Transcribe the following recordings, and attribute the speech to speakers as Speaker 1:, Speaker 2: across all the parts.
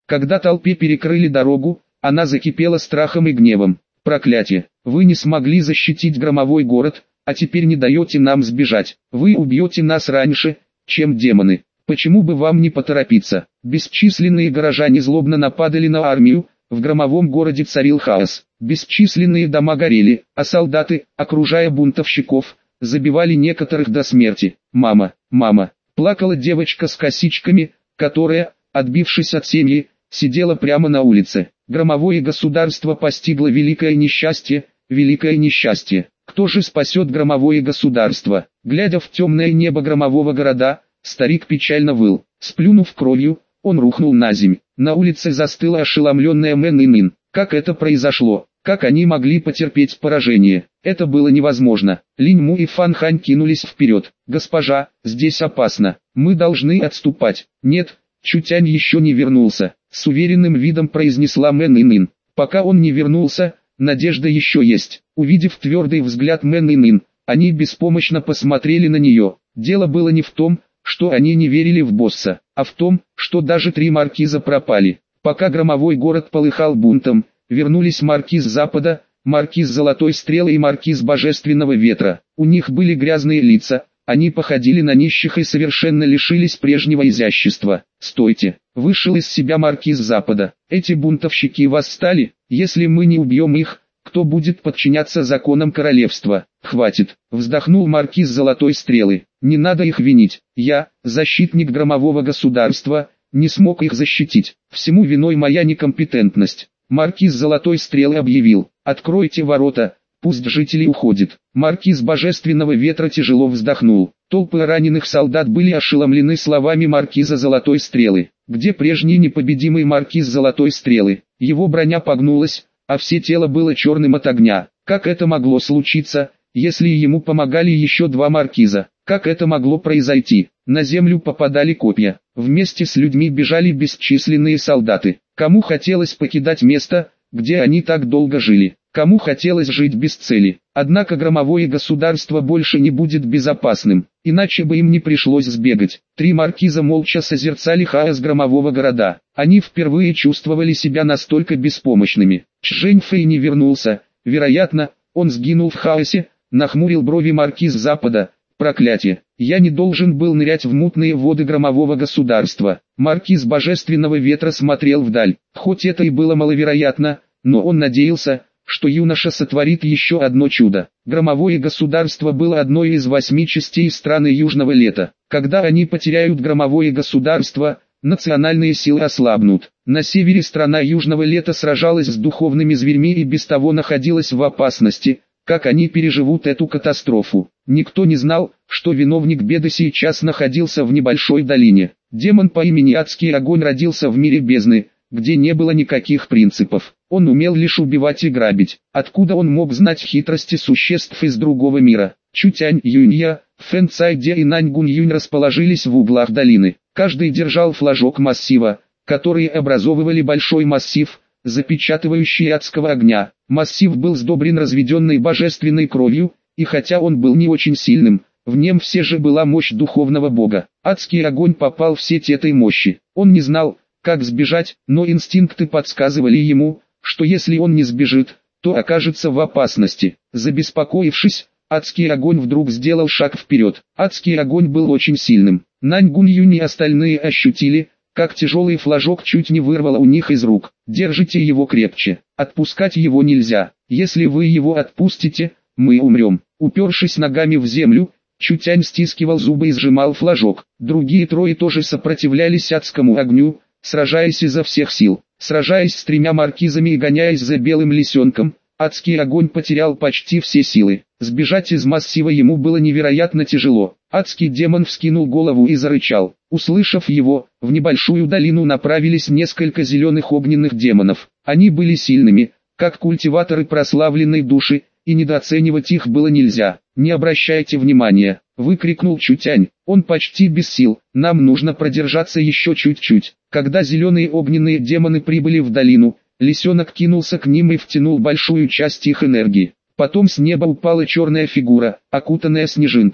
Speaker 1: Когда толпе перекрыли дорогу, она закипела страхом и гневом. «Проклятие! Вы не смогли защитить громовой город, а теперь не даете нам сбежать. Вы убьете нас раньше, чем демоны. Почему бы вам не поторопиться?» Бесчисленные горожане злобно нападали на армию, в громовом городе царил хаос. Бесчисленные дома горели, а солдаты, окружая бунтовщиков, забивали некоторых до смерти. «Мама, мама!» Плакала девочка с косичками, которая, отбившись от семьи, сидела прямо на улице. Громовое государство постигло великое несчастье, великое несчастье. Кто же спасет громовое государство? Глядя в темное небо громового города, старик печально выл. Сплюнув кровью, он рухнул на земь. На улице застыла ошеломленная Мэн Инин. Как это произошло? Как они могли потерпеть поражение? Это было невозможно. Линь Му и Фан Хань кинулись вперед. «Госпожа, здесь опасно. Мы должны отступать». «Нет, Чутянь еще не вернулся», — с уверенным видом произнесла Мэн Инин. «Пока он не вернулся, надежда еще есть». Увидев твердый взгляд Мэн Инин, они беспомощно посмотрели на нее. Дело было не в том, что они не верили в босса, а в том, что даже 3 маркиза пропали. Пока громовой город полыхал бунтом, вернулись маркиз Запада, маркиз Золотой Стрелы и маркиз Божественного Ветра. У них были грязные лица, они походили на нищих и совершенно лишились прежнего изящества. «Стойте!» — вышел из себя маркиз Запада. «Эти бунтовщики восстали, если мы не убьем их, кто будет подчиняться законам королевства?» «Хватит!» — вздохнул маркиз Золотой Стрелы. «Не надо их винить. Я, защитник громового государства, не смог их защитить. Всему виной моя некомпетентность». Маркиз Золотой Стрелы объявил: «Откройте ворота, пусть жители уходят». Маркиз Божественного Ветра тяжело вздохнул. Толпы раненых солдат были ошеломлены словами маркиза Золотой Стрелы. Где прежний непобедимый маркиз Золотой Стрелы? Его броня погнулась, а все тело было черным от огня. Как это могло случиться, если ему помогали еще 2 маркиза? Как это могло произойти? На землю попадали копья. Вместе с людьми бежали бесчисленные солдаты. Кому хотелось покидать место, где они так долго жили? Кому хотелось жить без цели? Однако громовое государство больше не будет безопасным, иначе бы им не пришлось сбегать. 3 маркиза молча созерцали хаос громового города. Они впервые чувствовали себя настолько беспомощными. Чжэнь Фэй не вернулся, вероятно, он сгинул в хаосе, нахмурил брови маркиз Запада. «Проклятие! Я не должен был нырять в мутные воды громового государства». Маркиз Божественного Ветра смотрел вдаль. Хоть это и было маловероятно, но он надеялся, что юноша сотворит еще одно чудо. Громовое государство было одной из 8 частей страны Южного Лета. Когда они потеряют громовое государство, национальные силы ослабнут. На севере страна Южного Лета сражалась с духовными зверьми и без того находилась в опасности. Как они переживут эту катастрофу? Никто не знал, что виновник беды сейчас находился в небольшой долине. Демон по имени Адский Огонь родился в мире бездны, где не было никаких принципов. Он умел лишь убивать и грабить. Откуда он мог знать хитрости существ из другого мира? Чутянь Юнья, Фэн Цайде и Нань Гун Юнь расположились в углах долины. Каждый держал флажок массива, которые образовывали большой массив, запечатывающий адского огня. Массив был сдобрен разведенной божественной кровью, и хотя он был не очень сильным, в нем все же была мощь духовного бога. Адский огонь попал в сеть этой мощи. Он не знал, как сбежать, но инстинкты подсказывали ему, что если он не сбежит, то окажется в опасности. Забеспокоившись, адский огонь вдруг сделал шаг вперед. Адский огонь был очень сильным. Нань Гун Юнь и остальные ощутили, как тяжелый флажок чуть не вырвало у них из рук. «Держите его крепче, отпускать его нельзя. Если вы его отпустите, мы умрем». Упершись ногами в землю, Чутянь стискивал зубы и сжимал флажок. Другие 3 тоже сопротивлялись адскому огню, сражаясь изо всех сил. Сражаясь с 3 маркизами и гоняясь за белым лисенком, адский огонь потерял почти все силы. Сбежать из массива ему было невероятно тяжело. Адский демон вскинул голову и зарычал. Услышав его, в небольшую долину направились несколько зеленых огненных демонов. Они были сильными, как культиваторы прославленной души, и недооценивать их было нельзя. «Не обращайте внимания!» — выкрикнул Чутянь. «Он почти без сил, нам нужно продержаться еще чуть-чуть». Когда зеленые огненные демоны прибыли в долину, лисенок кинулся к ним и втянул большую часть их энергии. Потом с неба упала черная фигура, окутанная снежинками.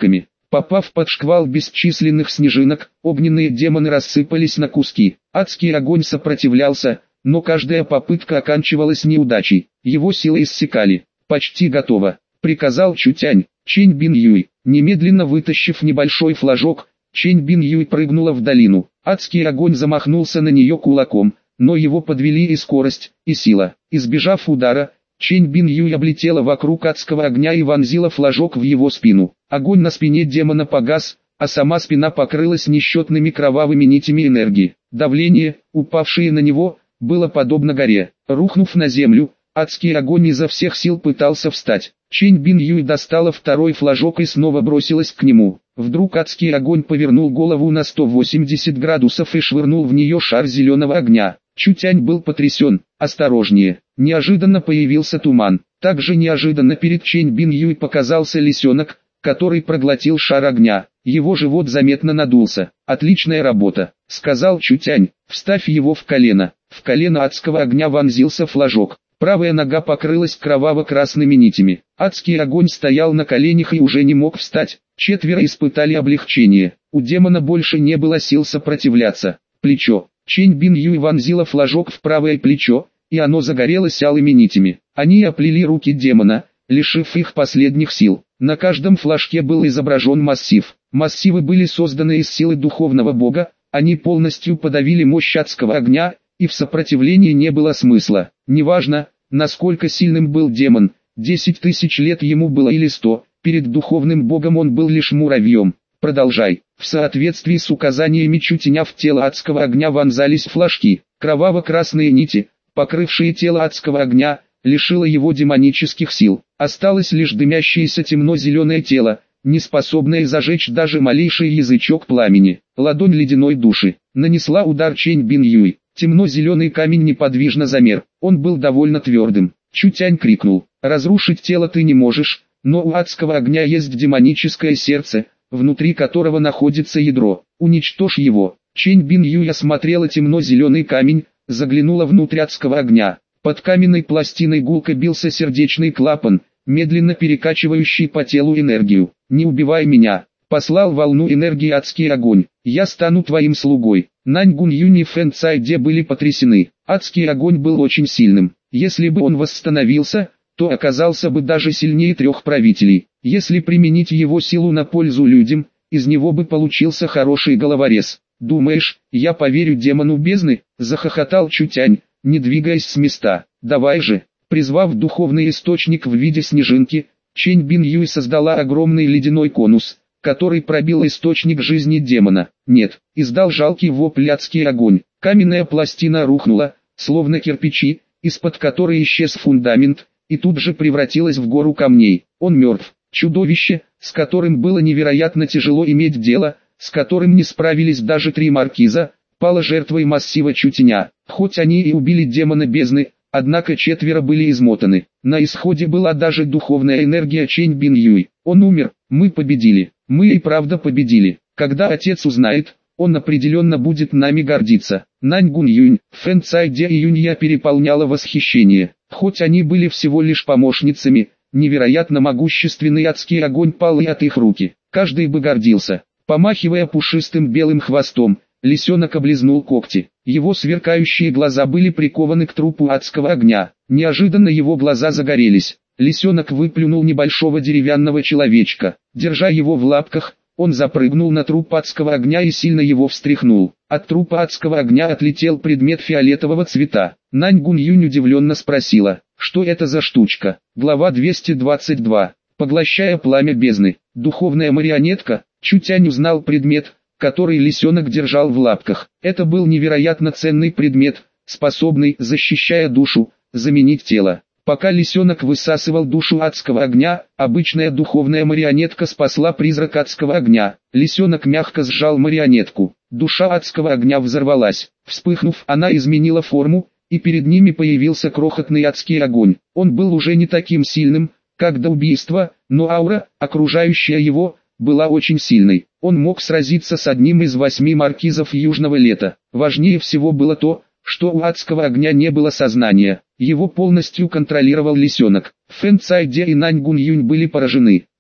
Speaker 1: Попав под шквал бесчисленных снежинок, огненные демоны рассыпались на куски. Адский огонь сопротивлялся, но каждая попытка оканчивалась неудачей. Его силы иссякали. «Почти готово», — приказал Чутянь. Чэнь Бин Юй, немедленно вытащив небольшой флажок, Чэнь Бин Юй прыгнула в долину. Адский огонь замахнулся на нее кулаком, но его подвели и скорость, и сила. Избежав удара, Чэнь Бин Юй облетела вокруг адского огня и вонзила флажок в его спину. Огонь на спине демона погас, а сама спина покрылась несчетными кровавыми нитями энергии. Давление, упавшее на него, было подобно горе. Рухнув на землю, адский огонь изо всех сил пытался встать. Чэнь Бин Юй достала второй флажок и снова бросилась к нему. Вдруг адский огонь повернул голову на 180 градусов и швырнул в нее шар зеленого огня. Чутянь был потрясен. «Осторожнее!» Неожиданно появился туман. Также неожиданно перед Чэнь Бин Юй показался лисенок, который проглотил шар огня. Его живот заметно надулся. «Отличная работа», — сказал Чутянь. «Вставь его в колено». В колено адского огня вонзился флажок. Правая нога покрылась кроваво-красными нитями. Адский огонь стоял на коленях и уже не мог встать. Четверо испытали облегчение. У демона больше не было сил сопротивляться. Плечо. Чэнь Бин Юй вонзила флажок в правое плечо, и оно загорелось алыми нитями. Они оплели руки демона, лишив их последних сил. На каждом флажке был изображен массив. Массивы были созданы из силы духовного бога, они полностью подавили мощь адского огня, и в сопротивлении не было смысла. Неважно, насколько сильным был демон, 10 тысяч лет ему было или 100, перед духовным богом он был лишь муравьем. Продолжай. В соответствии с указаниями Чутяня в тело адского огня вонзались флажки. Кроваво-красные нити, покрывшие тело адского огня, лишило его демонических сил. Осталось лишь дымящееся темно-зеленое тело, не способное зажечь даже малейший язычок пламени. Ладонь ледяной души нанесла удар Чэнь Бин Юй. Темно-зеленый камень неподвижно замер. Он был довольно твердым. Чутянь крикнул: «Разрушить тело ты не можешь, но у адского огня есть демоническое сердце, внутри которого находится ядро. Уничтожь его». Чэнь Бин Юй осмотрела темно-зеленый камень, заглянула внутрь адского огня. Под каменной пластиной гулко бился сердечный клапан, медленно перекачивающий по телу энергию. «Не убивай меня», — послал волну энергии адский огонь. «Я стану твоим слугой». Нань Гун Юнь и Фэн Цай Де были потрясены. Адский огонь был очень сильным. Если бы он восстановился, то оказался бы даже сильнее 3 правителей. Если применить его силу на пользу людям, из него бы получился хороший головорез. «Думаешь, я поверю демону бездны?» — захохотал Чутянь, не двигаясь с места. «Давай же!» Призвав духовный источник в виде снежинки, Чэнь Бин Юй создала огромный ледяной конус, который пробил источник жизни демона. «Нет!» — издал жалкий вопль адский огонь. Каменная пластина рухнула, словно кирпичи, из-под которой исчез фундамент, и тут же превратилась в гору камней. Он мертв. Чудовище, с которым было невероятно тяжело иметь дело, с которым не справились даже 3 маркиза, пало жертвой массива Чутяня. Хоть они и убили демона бездны, однако 4 были измотаны. На исходе была даже духовная энергия Чэнь Бин Юй. Он умер, мы победили. Мы и правда победили. Когда отец узнает, он определенно будет нами гордиться. Нань Гун Юнь, Фэн Цай Де и Юнья переполняло восхищение. Хоть они были всего лишь помощницами, невероятно могущественный адский огонь пал и от их руки. Каждый бы гордился. Помахивая пушистым белым хвостом, лисенок облизнул когти. Его сверкающие глаза были прикованы к трупу адского огня. Неожиданно его глаза загорелись. Лисенок выплюнул небольшого деревянного человечка. Держа его в лапках, он запрыгнул на труп адского огня и сильно его встряхнул. От трупа адского огня отлетел предмет фиолетового цвета. Нань Гун Юнь удивленно спросила: «Что это за штучка?» Глава 222. Поглощая пламя бездны. Духовная марионетка. Чутянь узнал предмет, который лисенок держал в лапках. Это был невероятно ценный предмет, способный, защищая душу, заменить тело. Пока лисенок высасывал душу адского огня, обычная духовная марионетка спасла призрак адского огня. Лисенок мягко сжал марионетку. Душа адского огня взорвалась. Вспыхнув, она изменила форму, и перед ними появился крохотный адский огонь. Он был уже не таким сильным, как до убийства, но аура, окружающая его, была очень сильной. Он мог сразиться с одним из 8 маркизов Южного Лета. Важнее всего было то, что у адского огня не было сознания. Его полностью контролировал лисенок. Фэн Цай Де и Нань Гун Юнь были поражены.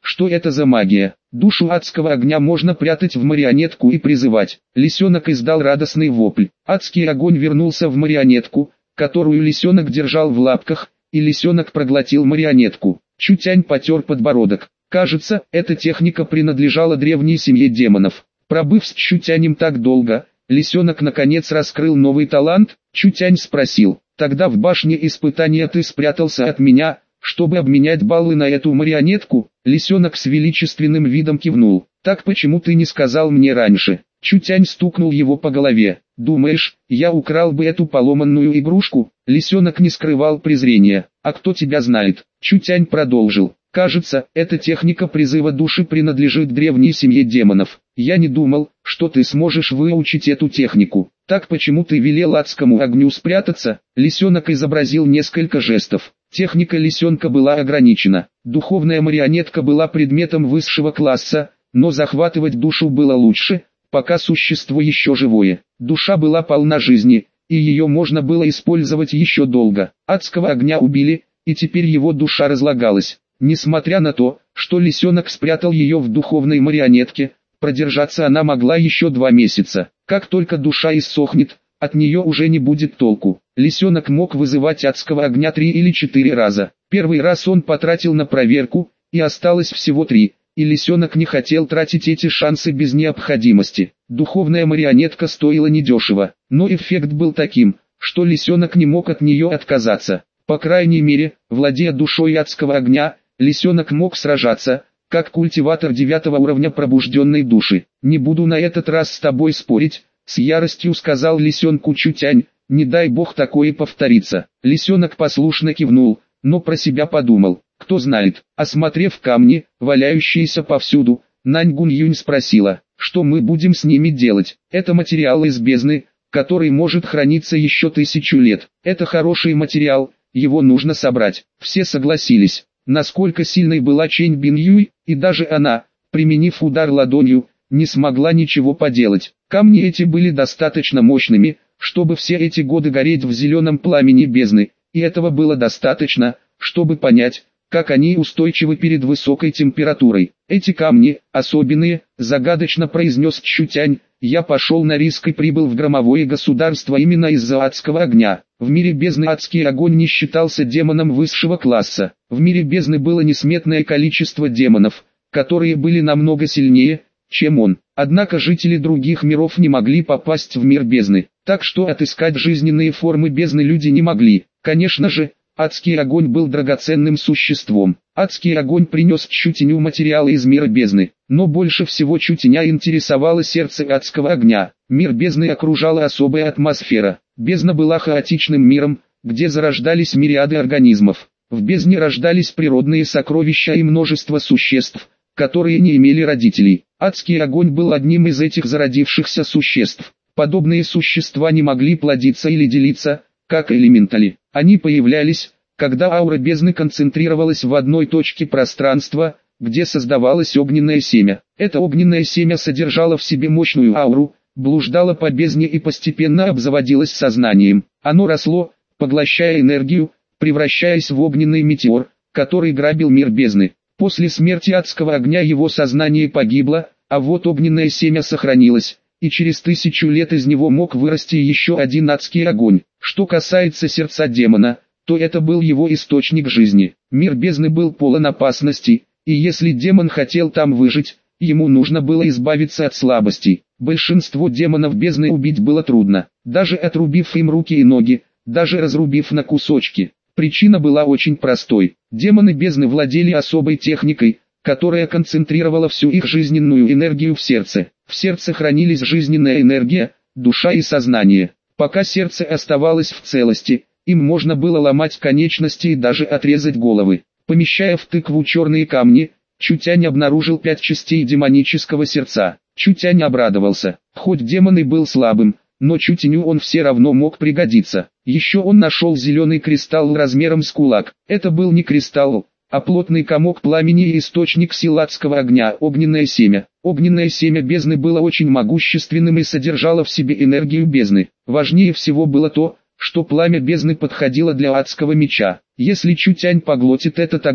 Speaker 1: Что это за магия? Душу адского огня можно прятать в марионетку и призывать. Лисенок издал радостный вопль. Адский огонь вернулся в марионетку, которую лисенок держал в лапках, и лисенок проглотил марионетку. Чутянь потер подбородок. Кажется, эта техника принадлежала древней семье демонов. Пробыв с Чутянем так долго, лисенок наконец раскрыл новый талант. Чутянь спросил: «Тогда в башне испытания ты спрятался от меня, чтобы обменять баллы на эту марионетку?» Лисенок с величественным видом кивнул. «Так почему ты не сказал мне раньше?» Чутянь стукнул его по голове. «Думаешь, я украл бы эту поломанную игрушку?» Лисенок не скрывал презрения. «А кто тебя знает?» Чутянь продолжил. «Кажется, эта техника призыва души принадлежит древней семье демонов. Я не думал, что ты сможешь выучить эту технику. Так почему ты велел адскому огню спрятаться?» Лисенок изобразил несколько жестов. Техника лисенка была ограничена. Духовная марионетка была предметом высшего класса, но захватывать душу было лучше, пока существо еще живое. Душа была полна жизни, и ее можно было использовать еще долго. Адского огня убили, и теперь его душа разлагалась. Несмотря на то, что лисенок спрятал ее в духовной марионетке, продержаться она могла еще 2 месяца. Как только душа иссохнет, от нее уже не будет толку. Лисенок мог вызывать адского огня 3 или 4 раза. Первый раз он потратил на проверку, и осталось всего 3. И лисенок не хотел тратить эти шансы без необходимости. Духовная марионетка стоила недешево, но эффект был таким, что лисенок не мог от нее отказаться. По крайней мере, владея душой адского огня, лисенок мог сражаться, как культиватор 9 уровня пробужденной души. «Не буду на этот раз с тобой спорить», — с яростью сказал лисенку Чутянь, «не дай бог такое повторится». Лисенок послушно кивнул, но про себя подумал. Кто знает. Осмотрев камни, валяющиеся повсюду, Нань Гунь-Юнь спросила, что мы будем с ними делать. Это материал из бездны, который может храниться еще 1000 лет. Это хороший материал, его нужно собрать. Все согласились. Насколько сильной была Чэнь Бинь-Юй, и даже она, применив удар ладонью, не смогла ничего поделать. Камни эти были достаточно мощными, чтобы все эти годы гореть в зеленом пламени бездны, и этого было достаточно, чтобы понять, как они устойчивы перед высокой температурой. «Эти камни, особенные», — загадочно произнес Чутянь, «я пошел на риск и прибыл в громовое государство именно из-за адского огня». В мире бездны адский огонь не считался демоном высшего класса. В мире бездны было несметное количество демонов, которые были намного сильнее, чем он. Однако жители других миров не могли попасть в мир бездны, так что отыскать жизненные формы бездны люди не могли. Конечно же, адский огонь был драгоценным существом. Адский огонь принес Чутяню материалы из мира бездны, но больше всего Чутяня интересовало сердце адского огня. Мир бездны окружала особая атмосфера. Бездна была хаотичным миром, где зарождались мириады организмов. В бездне рождались природные сокровища и множество существ, которые не имели родителей. Адский огонь был одним из этих зародившихся существ. Подобные существа не могли плодиться или делиться, как элементали. Они появлялись, когда аура бездны концентрировалась в одной точке пространства, где создавалось огненное семя. Это огненное семя содержало в себе мощную ауру, блуждало по бездне и постепенно обзаводилось сознанием. Оно росло, поглощая энергию, превращаясь в огненный метеор, который грабил мир бездны. После смерти адского огня его сознание погибло, а вот огненное семя сохранилось, и через 1000 лет из него мог вырасти еще один адский огонь. Что касается сердца демона, то это был его источник жизни. Мир бездны был полон опасностей, и если демон хотел там выжить, ему нужно было избавиться от слабостей. Большинство демонов бездны убить было трудно, даже отрубив им руки и ноги, даже разрубив на кусочки. Причина была очень простой. Демоны бездны владели особой техникой, которая концентрировала всю их жизненную энергию в сердце. В сердце хранились жизненная энергия, душа и сознание. Пока сердце оставалось в целости, им можно было ломать конечности и даже отрезать головы. Помещая в тыкву черные камни, Чутянь обнаружил 5 частей демонического сердца. Чутянь обрадовался. Хоть демон и был слабым, но Чутяню он все равно мог пригодиться. Еще он нашел зеленый кристалл размером с кулак. Это был не кристалл, а плотный комок пламени и источник сил адского огня, огненное семя. Огненное семя бездны было очень могущественным и содержало в себе энергию бездны. Важнее всего было то, что пламя бездны подходило для адского меча. Если Чутянь поглотит этот огонь,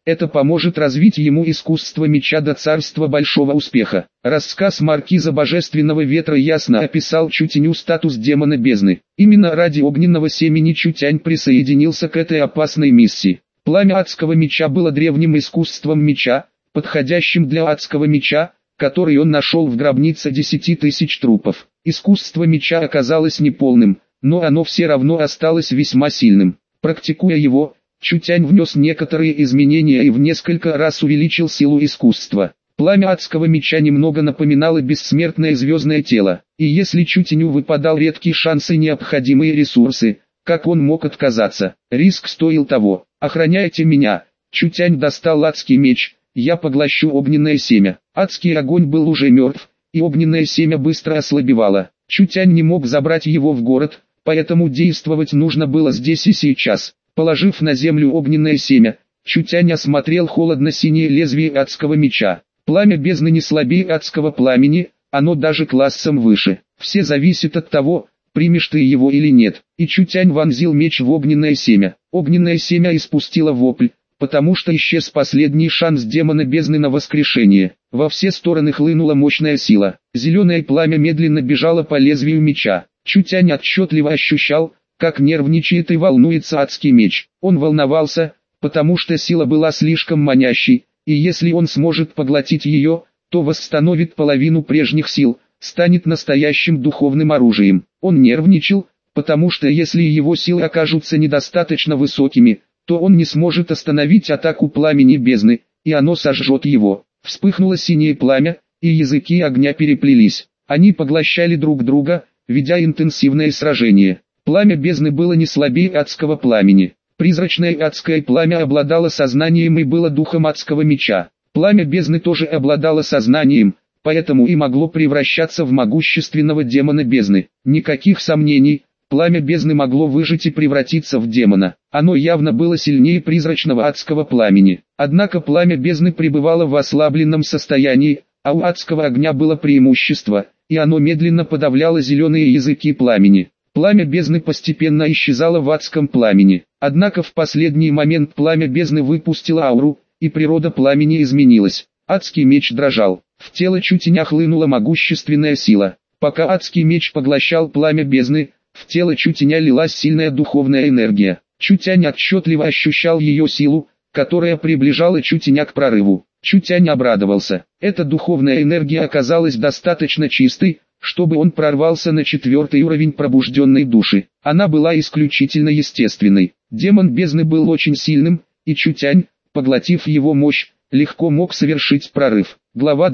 Speaker 1: Это поможет развить ему искусство меча до царства большого успеха. Рассказ маркиза Божественного Ветра ясно описал Чутяню статус демона бездны. Именно ради огненного семени Чутянь присоединился к этой опасной миссии. Пламя адского меча было древним искусством меча, подходящим для адского меча, который он нашел в гробнице 10 тысяч трупов. Искусство меча оказалось неполным, но оно все равно осталось весьма сильным. Практикуя его, Чутянь внес некоторые изменения и в несколько раз увеличил силу искусства. Пламя адского меча немного напоминало бессмертное звездное тело, и если Чутяню выпадал редкий шанс и необходимые ресурсы, как он мог отказаться? Риск стоил того. «Охраняйте меня!» Чутянь достал адский меч, «Я поглощу огненное семя». Адский огонь был уже мертв, и огненное семя быстро ослабевало. Чутянь не мог забрать его в город, поэтому действовать нужно было здесь и сейчас. Положив на землю огненное семя, Чутянь осмотрел холодно-синее лезвие адского меча. Пламя бездны не слабее адского пламени, оно даже классом выше. Все зависит от того, примешь ты его или нет. И Чутянь вонзил меч в огненное семя. Огненное семя испустило вопль, потому что исчез последний шанс демона бездны на воскрешение. Во все стороны хлынула мощная сила. Зеленое пламя медленно бежало по лезвию меча. Чутянь отчетливо ощущал, как нервничает и волнуется адский меч. Он волновался, потому что сила была слишком манящей, и если он сможет поглотить ее, то восстановит половину прежних сил, станет настоящим духовным оружием. Он нервничал, потому что если его силы окажутся недостаточно высокими, то он не сможет остановить атаку пламени бездны, и оно сожжет его. Вспыхнуло синее пламя, и языки огня переплелись. Они поглощали друг друга, ведя интенсивное сражение. Пламя бездны было не слабее адского пламени. Призрачное адское пламя обладало сознанием и было духом адского меча. Пламя бездны тоже обладало сознанием, поэтому и могло превращаться в могущественного демона бездны. Никаких сомнений, пламя бездны могло выжить и превратиться в демона. Оно явно было сильнее призрачного адского пламени. Однако пламя бездны пребывало в ослабленном состоянии, а у адского огня было преимущество, и оно медленно подавляло зеленые языки пламени. Пламя бездны постепенно исчезало в адском пламени. Однако в последний момент пламя бездны выпустило ауру, и природа пламени изменилась. Адский меч дрожал. В тело Чутяня хлынула могущественная сила. Пока адский меч поглощал пламя бездны, в тело Чутяня лилась сильная духовная энергия. Чутянь отчетливо ощущал ее силу, которая приближала Чутяня к прорыву. Чутянь обрадовался. Эта духовная энергия оказалась достаточно чистой, чтобы он прорвался на 4-й уровень пробужденной души. Она была исключительно естественной. Демон бездны был очень сильным, и Чутянь, поглотив его мощь, легко мог совершить прорыв. Глава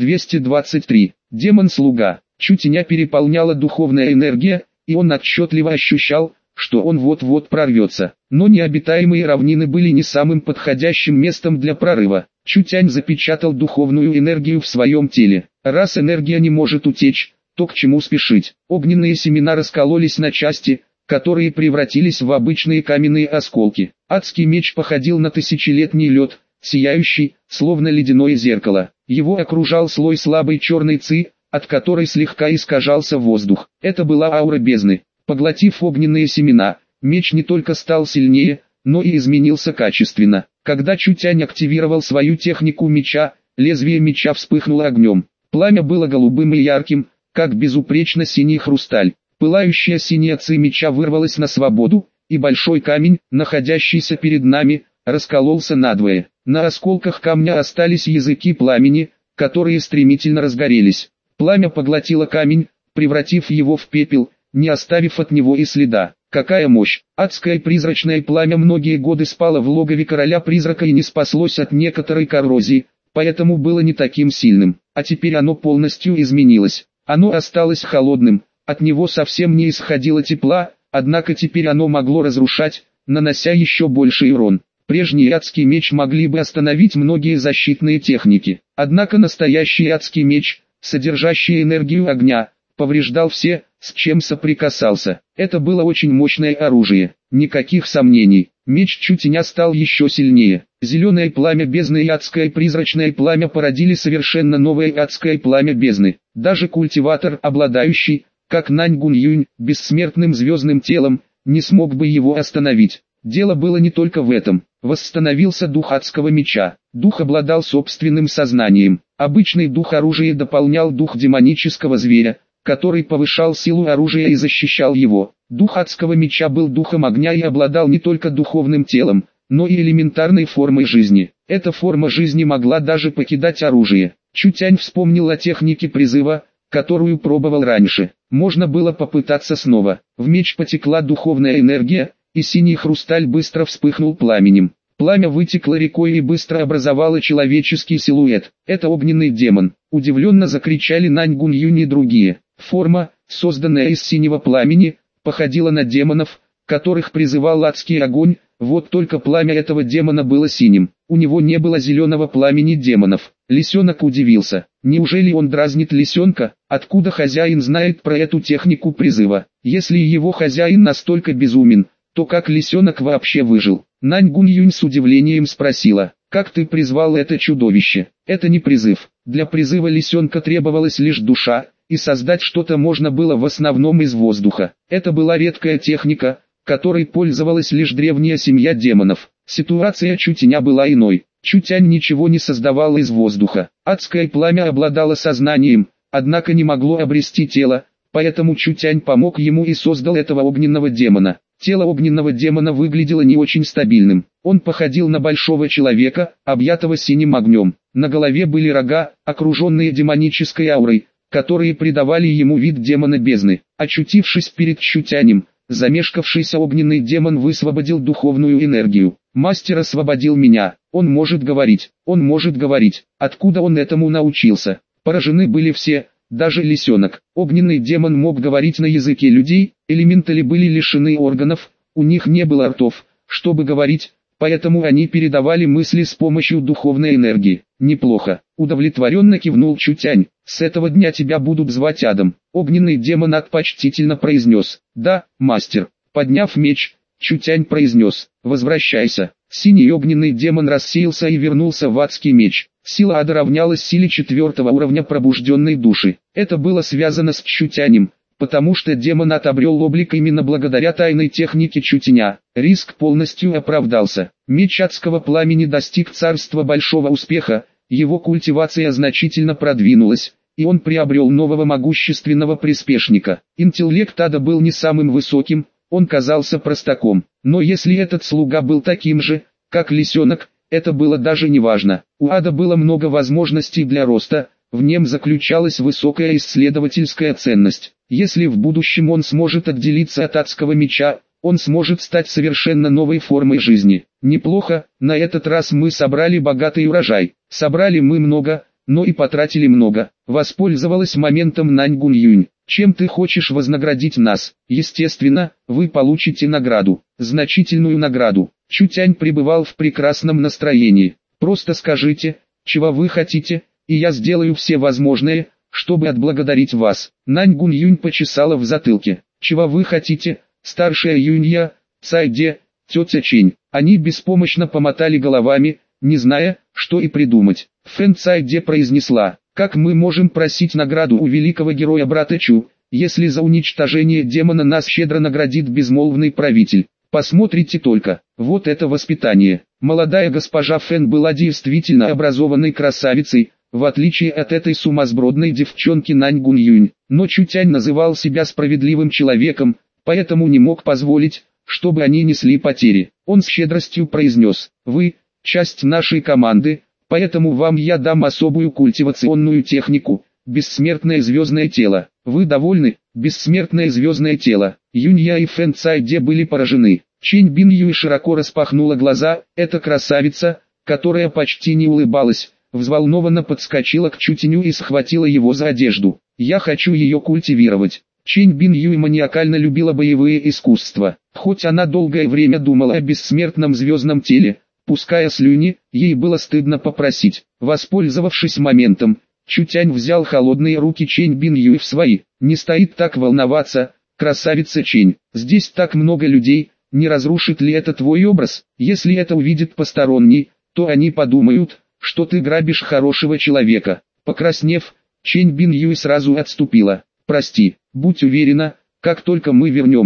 Speaker 1: 223. Демон-слуга. Чутяня переполняла духовная энергия, и он отчетливо ощущал, что он вот-вот прорвется. Но необитаемые равнины были не самым подходящим местом для прорыва. Чутянь запечатал духовную энергию в своем теле. Раз энергия не может утечь, то к чему спешить? Огненные семена раскололись на части, которые превратились в обычные каменные осколки. Адский меч походил на тысячелетний лед, сияющий, словно ледяное зеркало. Его окружал слой слабой черной ци, от которой слегка искажался воздух. Это была аура бездны. Поглотив огненные семена, меч не только стал сильнее, но и изменился качественно. Когда Чутянь активировал свою технику меча, лезвие меча вспыхнуло огнем. Пламя было голубым и ярким, как безупречно синий хрусталь. Пылающая синяя ци меча вырвалась на свободу, и большой камень, находящийся перед нами, раскололся надвое. На осколках камня остались языки пламени, которые стремительно разгорелись. Пламя поглотило камень, превратив его в пепел, не оставив от него и следа. Какая мощь! Адское призрачное пламя многие годы спало в логове короля-призрака и не спаслось от некоторой коррозии, поэтому было не таким сильным. А теперь оно полностью изменилось. Оно осталось холодным, от него совсем не исходило тепла, однако теперь оно могло разрушать, нанося еще больший урон. Прежний адский меч могли бы остановить многие защитные техники. Однако настоящий адский меч, содержащий энергию огня, повреждал все, с чем соприкасался. Это было очень мощное оружие. Никаких сомнений. Меч Чутяня стал еще сильнее. Зеленое пламя бездны и адское призрачное пламя породили совершенно новое адское пламя бездны. Даже культиватор, обладающий, как Нань Гунь-Юнь, бессмертным звездным телом, не смог бы его остановить. Дело было не только в этом. Восстановился дух адского меча. Дух обладал собственным сознанием. Обычный дух оружия дополнял дух демонического зверя, который повышал силу оружия и защищал его. Дух адского меча был духом огня и обладал не только духовным телом, но и элементарной формой жизни. Эта форма жизни могла даже покидать оружие. Чутянь вспомнил о технике призыва, которую пробовал раньше. Можно было попытаться снова. В меч потекла духовная энергия, и синий хрусталь быстро вспыхнул пламенем. Пламя вытекло рекой и быстро образовало человеческий силуэт. Это огненный демон. Удивленно закричали Нань Гуньюнь и другие. Форма, созданная из синего пламени, походила на демонов, которых призывал адский огонь, вот только пламя этого демона было синим. У него не было зеленого пламени демонов. Лисенок удивился. Неужели он дразнит лисенка? Откуда хозяин знает про эту технику призыва? Если его хозяин настолько безумен, то как лисенок вообще выжил? Нань Гуньюнь с удивлением спросила: «Как ты призвал это чудовище?» «Это не призыв. Для призыва лисенка требовалась лишь душа, и создать что-то можно было в основном из воздуха. Это была редкая техника, которой пользовалась лишь древняя семья демонов. Ситуация Чутяня была иной. Чутянь ничего не создавал из воздуха. Адское пламя обладало сознанием, однако не могло обрести тело, поэтому Чутянь помог ему и создал этого огненного демона. Тело огненного демона выглядело не очень стабильным. Он походил на большого человека, объятого синим огнем. На голове были рога, окруженные демонической аурой, которые придавали ему вид демона бездны. Очутившись перед Чутянем, замешкавшийся огненный демон высвободил духовную энергию. «Мастер освободил меня, он может говорить, он может говорить. Откуда он этому научился?» Поражены были все, даже лисенок. Огненный демон мог говорить на языке людей, элементали были лишены органов, у них не было ртов, чтобы говорить, поэтому они передавали мысли с помощью духовной энергии. «Неплохо», — удовлетворенно кивнул Чутянь. «С этого дня тебя будут звать Адом». Огненный демон почтительно произнес: «Да, мастер». Подняв меч, Чутянь произнес: «Возвращайся». Синий огненный демон рассеялся и вернулся в адский меч. Сила ада равнялась силе 4-го уровня пробужденной души. Это было связано с Чутянем, потому что демон отобрел облик именно благодаря тайной технике Чутяня. Риск полностью оправдался. Меч адского пламени достиг царства большого успеха, его культивация значительно продвинулась, и он приобрел нового могущественного приспешника. Интеллект ада был не самым высоким, он казался простаком. Но если этот слуга был таким же, как лисенок, это было даже не важно. У ада было много возможностей для роста, в нем заключалась высокая исследовательская ценность. Если в будущем он сможет отделиться от адского меча, он сможет стать совершенно новой формой жизни. Неплохо, на этот раз мы собрали богатый урожай. Собрали мы много, но и потратили много. Воспользовалась моментом Нань Гуньюнь. Чем ты хочешь вознаградить нас? Естественно, вы получите награду. Значительную награду. Чутянь пребывал в прекрасном настроении. Просто скажите, чего вы хотите, и я сделаю все возможное, чтобы отблагодарить вас. Нань Гуньюнь почесала в затылке. Чего вы хотите, старшая Юнья, Цайде, тетя Чень? Они беспомощно помотали головами, не зная, что и придумать. Фэн Цайде произнесла: «Как мы можем просить награду у великого героя брата Чу, если за уничтожение демона нас щедро наградит безмолвный правитель? Посмотрите только, вот это воспитание». Молодая госпожа Фэн была действительно образованной красавицей, в отличие от этой сумасбродной девчонки Нань Гуньюнь. Но Чутянь называл себя справедливым человеком, поэтому не мог позволить, чтобы они несли потери. Он с щедростью произнес: «Вы – часть нашей команды, поэтому вам я дам особую культивационную технику – бессмертное звездное тело. Вы довольны? Бессмертное звездное тело». Юнья и Фэн Цайде были поражены. Чэнь Биньюй широко распахнула глаза. Эта красавица, которая почти не улыбалась, взволнованно подскочила к Чутяню и схватила его за одежду. «Я хочу ее культивировать». Чэнь Биньюй маниакально любила боевые искусства. Хоть она долгое время думала о бессмертном звездном теле, пуская слюни, ей было стыдно попросить. Воспользовавшись моментом, Чутянь взял холодные руки Чэнь Биньюй в свои. «Не стоит так волноваться, красавица Чэнь, здесь так много людей, не разрушит ли это твой образ? Если это увидит посторонний, то они подумают, что ты грабишь хорошего человека». Покраснев, Чэнь Биньюй сразу отступила. «Прости, будь уверена, как только мы вернемся,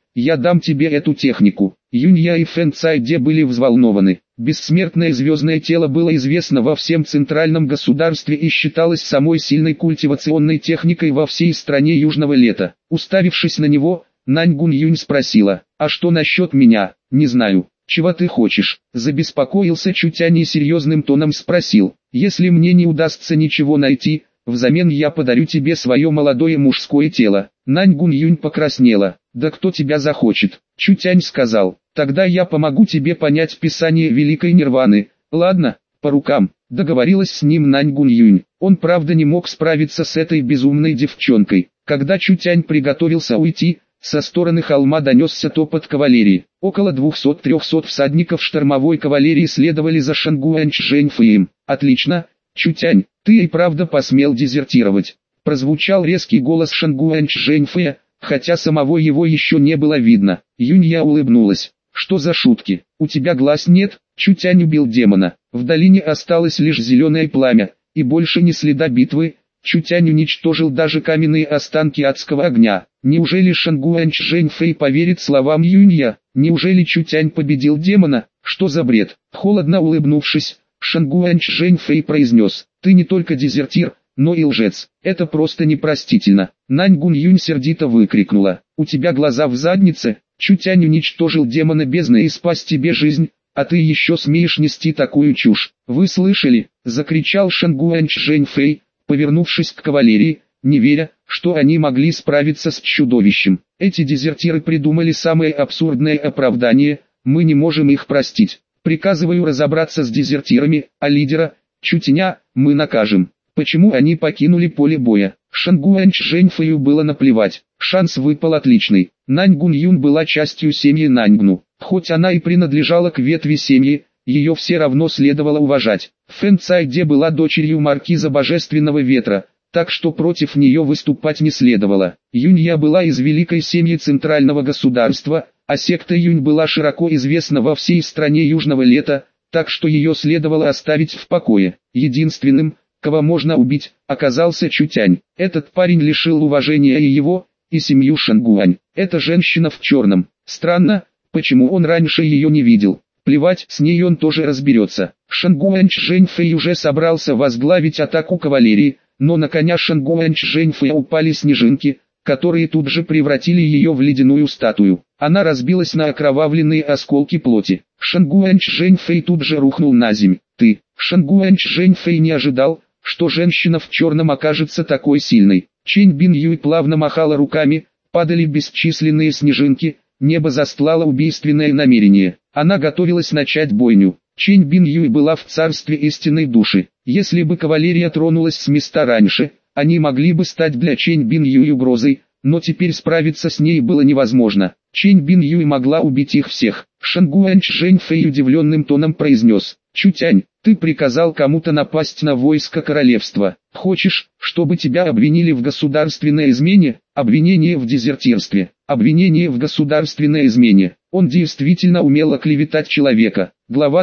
Speaker 1: я дам тебе эту технику. Юнья и Фэн Цайде были взволнованы. Бессмертное звездное тело было известно во всем центральном государстве и считалось самой сильной культивационной техникой во всей стране Южного Лета. Уставившись на него, Нань Гунь-Юнь спросила: «А что насчет меня?» «Не знаю. Чего ты хочешь?» Забеспокоился Чутянь и серьезным тоном спросил: «Если мне не удастся ничего найти, взамен я подарю тебе свое молодое мужское тело». Нань Гунь-Юнь покраснела. «Да кто тебя захочет?» Чутянь сказал: «Тогда я помогу тебе понять писание Великой Нирваны». «Ладно, по рукам», — договорилась с ним Нань Гунь-Юнь. Он правда не мог справиться с этой безумной девчонкой. Когда Чутянь приготовился уйти, со стороны холма донесся топот кавалерии. Около 200-300 всадников штормовой кавалерии следовали за Шангуань Чжэньфэем. «Отлично, Чутянь, ты и правда посмел дезертировать», — прозвучал резкий голос Шангуань Чжэньфэя, хотя самого его еще не было видно. Юнья улыбнулась. «Что за шутки? У тебя глаз нет?» Чутянь убил демона. В долине осталось лишь зеленое пламя, и больше ни следа битвы. Чутянь уничтожил даже каменные останки адского огня. Неужели Шангуань Чжэньфэй поверит словам Юнья? Неужели Чутянь победил демона? Что за бред? Холодно улыбнувшись, Шангуань Чжэньфэй произнес: «Ты не только дезертир, но и лжец. Это просто непростительно». Нань Гунь-Юнь сердито выкрикнула: «У тебя глаза в заднице? Чутянь уничтожил демона бездны и спас тебе жизнь, а ты еще смеешь нести такую чушь?» «Вы слышали?» — закричал Шангуань Чжэньфэй, повернувшись к кавалерии, не веря, что они могли справиться с чудовищем. «Эти дезертиры придумали самое абсурдное оправдание: мы не можем их простить. Приказываю разобраться с дезертирами, а лидера, Чутяня, мы накажем». Почему они покинули поле боя? Шангуань Чжэньфэю было наплевать. Шанс выпал отличный. Нань Гунь-Юнь была частью семьи Наньгну. Хоть она и принадлежала к ветви семьи, ее все равно следовало уважать. Фэн Цайде была дочерью маркиза Божественного Ветра, так что против нее выступать не следовало. Юнья была из великой семьи центрального государства, а секта Юнь была широко известна во всей стране Южного Лета, так что ее следовало оставить в покое. Единственным, кого можно убить, оказался Чутянь. Этот парень лишил уважения и его, и семью Шангуань. Эта женщина в черном. Странно, почему он раньше ее не видел. Плевать, с ней он тоже разберется. Шангуань Чжэньфэй уже собрался возглавить атаку кавалерии, но на коня Шангуань Чжэньфэя упали снежинки, которые тут же превратили ее в ледяную статую. Она разбилась на окровавленные осколки плоти. Шангуань Чжэньфэй тут же рухнул на землю. Шангуань Чжэньфэй не ожидал, что женщина в черном окажется такой сильной. Чэнь Бин Юй плавно махала руками, падали бесчисленные снежинки, небо застлало убийственное намерение. Она готовилась начать бойню. Чэнь Бин Юй была в царстве истинной души. Если бы кавалерия тронулась с места раньше, они могли бы стать для Чэнь Бин Юй угрозой, но теперь справиться с ней было невозможно. Чэнь Бин Юй могла убить их всех. Шангуань Чжэньфэй удивленным тоном произнес: «Чутянь, ты приказал кому-то напасть на войско королевства. Хочешь, чтобы тебя обвинили в государственной измене?» Обвинение в дезертирстве. Обвинение в государственной измене. Он действительно умел оклеветать человека. Глава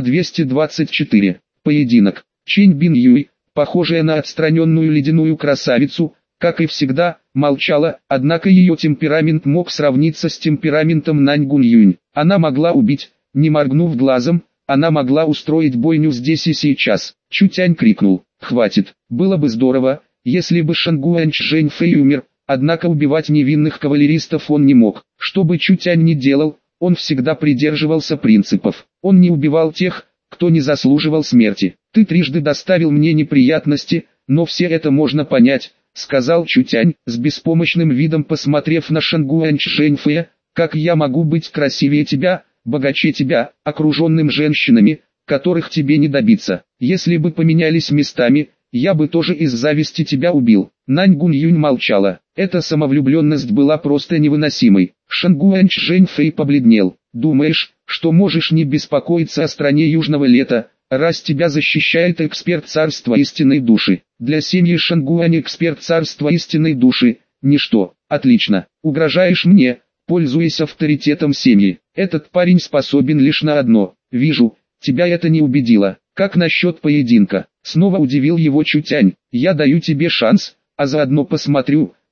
Speaker 1: 224. Поединок. Чэнь Бин Юй, похожая на отстраненную ледяную красавицу, как и всегда, молчала, однако ее темперамент мог сравниться с темпераментом Нань Гунь-Юнь. Она могла убить, не моргнув глазом, она могла устроить бойню здесь и сейчас. Чутянь крикнул: «Хватит!» Было бы здорово, если бы Шангуань Чжэньфэй умер, однако убивать невинных кавалеристов он не мог. Что бы Чутянь ни делал, он всегда придерживался принципов. Он не убивал тех, кто не заслуживал смерти. «Ты трижды доставил мне неприятности, но все это можно понять», — сказал Чутянь, с беспомощным видом посмотрев на Шангуань Чжэньфэя. «Как я могу быть красивее тебя, богаче тебя, окруженным женщинами, которых тебе не добиться? Если бы поменялись местами, я бы тоже из зависти тебя убил». Нань Гунь-Юнь молчала. Эта самовлюбленность была просто невыносимой. Шангуань Чжэньфэй побледнел. «Думаешь, что можешь не беспокоиться о стране Южного Лета, раз тебя защищает эксперт царства истинной души? Для семьи Шангуань эксперт царства истинной души – ничто. Отлично. Угрожаешь мне, пользуясь авторитетом семьи. Этот парень способен лишь на одно. Вижу, тебя это не убедило. Как насчет поединка?» Снова удивил его Чутянь. «Я даю тебе шанс, а заодно посмотрю,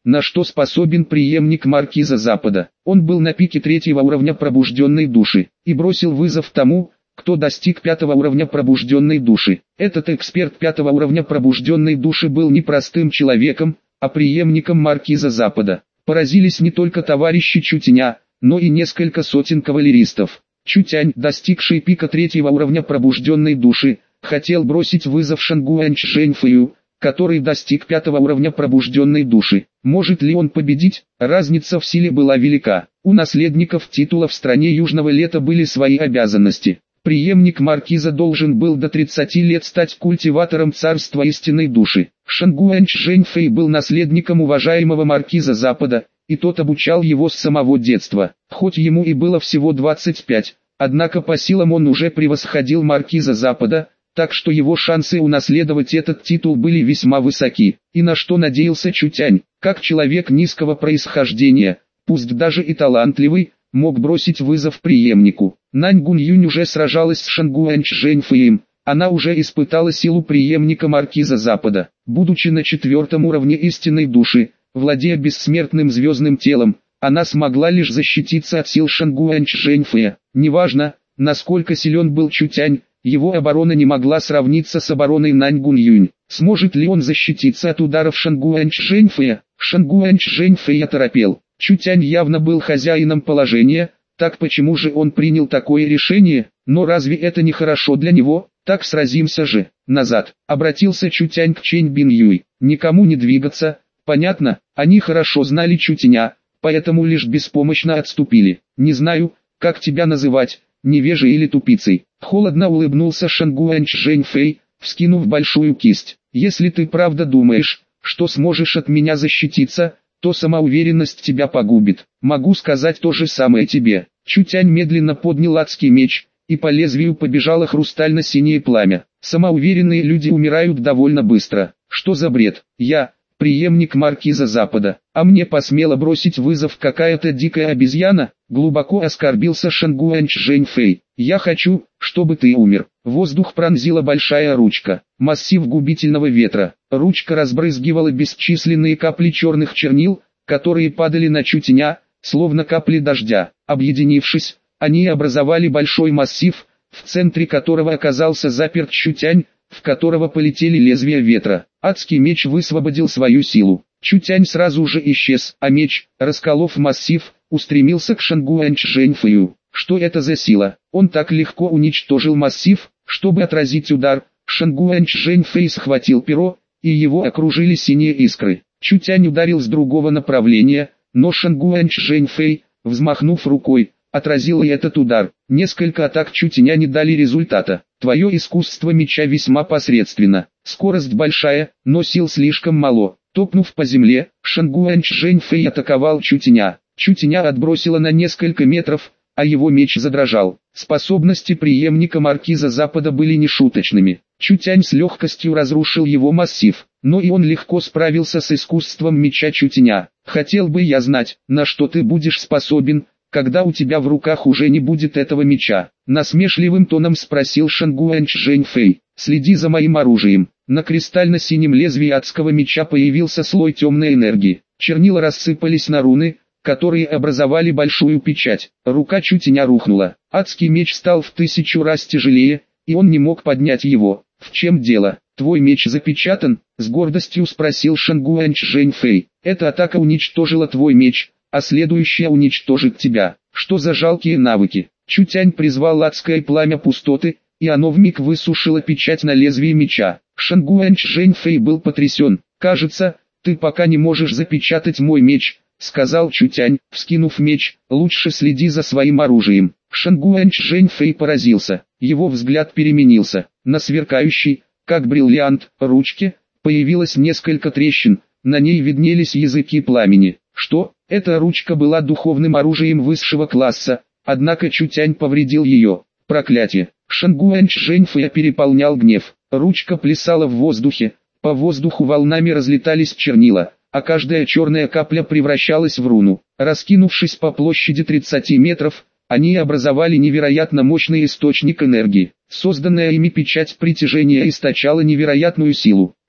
Speaker 1: на что способен преемник маркиза Запада. Он был на пике 3-го уровня пробужденной души, и бросил вызов тому, кто достиг 5-го уровня пробужденной души. Этот эксперт 5-го уровня пробужденной души был не простым человеком, а преемником маркиза Запада. Поразились не только товарищи Чутяня, но и несколько сотен кавалеристов. Чутянь, достигший пика 3-го уровня пробужденной души, хотел бросить вызов Шангуань Чжэньфэю, который достиг 5-го уровня пробужденной души. Может ли он победить? Разница в силе была велика. У наследников титула в стране Южного Лета были свои обязанности. Преемник маркиза должен был до 30 лет стать культиватором царства истинной души. Шангуань Чжэньфэй был наследником уважаемого маркиза Запада, и тот обучал его с самого детства. Хоть ему и было всего 25, однако по силам он уже превосходил маркиза Запада, так что его шансы унаследовать этот титул были весьма высоки. И на что надеялся Чутянь, как человек низкого происхождения, пусть даже и талантливый, мог бросить вызов преемнику. Нань Гуньюнь уже сражалась с Шангуань Чжэньфэем, она уже испытала силу преемника маркиза Запада. Будучи на 4-м уровне истинной души, владея бессмертным звездным телом, она смогла лишь защититься от сил Шангуань Чжэньфэя. Неважно, насколько силен был Чутянь, его оборона не могла сравниться с обороной Нань Гуньюнь. Сможет ли он защититься от ударов Шангуань Чжэньфэя? Шангуань Чжэньфэй оторопел. Чутянь явно был хозяином положения, так почему же он принял такое решение? Но разве это не хорошо для него? Так сразимся же. Назад. Обратился Чутянь к Чэнь Биньюй. Никому не двигаться. Понятно, они хорошо знали Чутяня, поэтому лишь беспомощно отступили. Не знаю, как тебя называть, невежей или тупицей. Холодно улыбнулся Шангуань Чжэньфэй, вскинув большую кисть. Если ты правда думаешь, что сможешь от меня защититься, то самоуверенность тебя погубит. Могу сказать то же самое тебе. Чутянь медленно поднял адский меч, и по лезвию побежало хрустально-синее пламя. Самоуверенные люди умирают довольно быстро. Что за бред? Я, преемник маркиза Запада, а мне посмела бросить вызов какая-то дикая обезьяна? Глубоко оскорбился Шангуань Чжэньфэй. Я хочу, чтобы ты умер. Воздух пронзила большая ручка, массив губительного ветра. Ручка разбрызгивала бесчисленные капли черных чернил, которые падали на Чутяня, словно капли дождя. Объединившись, они образовали большой массив, в центре которого оказался заперт Чутянь, в которого полетели лезвия ветра. Адский меч высвободил свою силу. Чутянь сразу же исчез, а меч, расколов массив, устремился к Шангуань Чжэньфэю. Что это за сила? Он так легко уничтожил массив, чтобы отразить удар. Шангуань Чжэньфэй схватил перо, и его окружили синие искры. Чутянь ударил с другого направления, но Шангуань Чжэньфэй, взмахнув рукой, отразил и этот удар. Несколько атак Чутяня не дали результата. Твое искусство меча весьма посредственно. Скорость большая, но сил слишком мало. Топнув по земле, Шангуань Чжэньфэй атаковал Чутяня. Чутяня отбросило на несколько метров, а его меч задрожал. Способности преемника маркиза Запада были нешуточными. Чутянь с легкостью разрушил его массив, но и он легко справился с искусством меча Чутяня. Хотел бы я знать, на что ты будешь способен, когда у тебя в руках уже не будет этого меча. Насмешливым тоном спросил Шангуань Чжэньфэй. Следи за моим оружием. На кристально-синем лезвии адского меча появился слой темной энергии. Чернила рассыпались на руны, которые образовали большую печать. Рука Чутяня рухнула. Адский меч стал в 1000 раз тяжелее, и он не мог поднять его. В чем дело? Твой меч запечатан? С гордостью спросил Шангуань Чжэньфэй. Эта атака уничтожила твой меч, а следующая уничтожит тебя. Что за жалкие навыки? Чутянь призвал адское пламя пустоты, и оно вмиг высушило печать на лезвии меча. Шангуань Чжэньфэй был потрясен. Кажется, ты пока не можешь запечатать мой меч, сказал Чутянь, вскинув меч. Лучше следи за своим оружием. Шангуань Чжэньфэй поразился. Его взгляд переменился. На сверкающей, как бриллиант, ручке, появилось несколько трещин, на ней виднелись языки пламени. Что? Эта ручка была духовным оружием высшего класса, однако Чутянь повредил ее. Проклятие! Шангуань Чжэньфэя переполнял гнев. Ручка плясала в воздухе, по воздуху волнами разлетались чернила, а каждая черная капля превращалась в руну. Раскинувшись по площади 30 метров, они образовали невероятно мощный источник энергии. Созданная ими печать притяжения источала невероятную силу.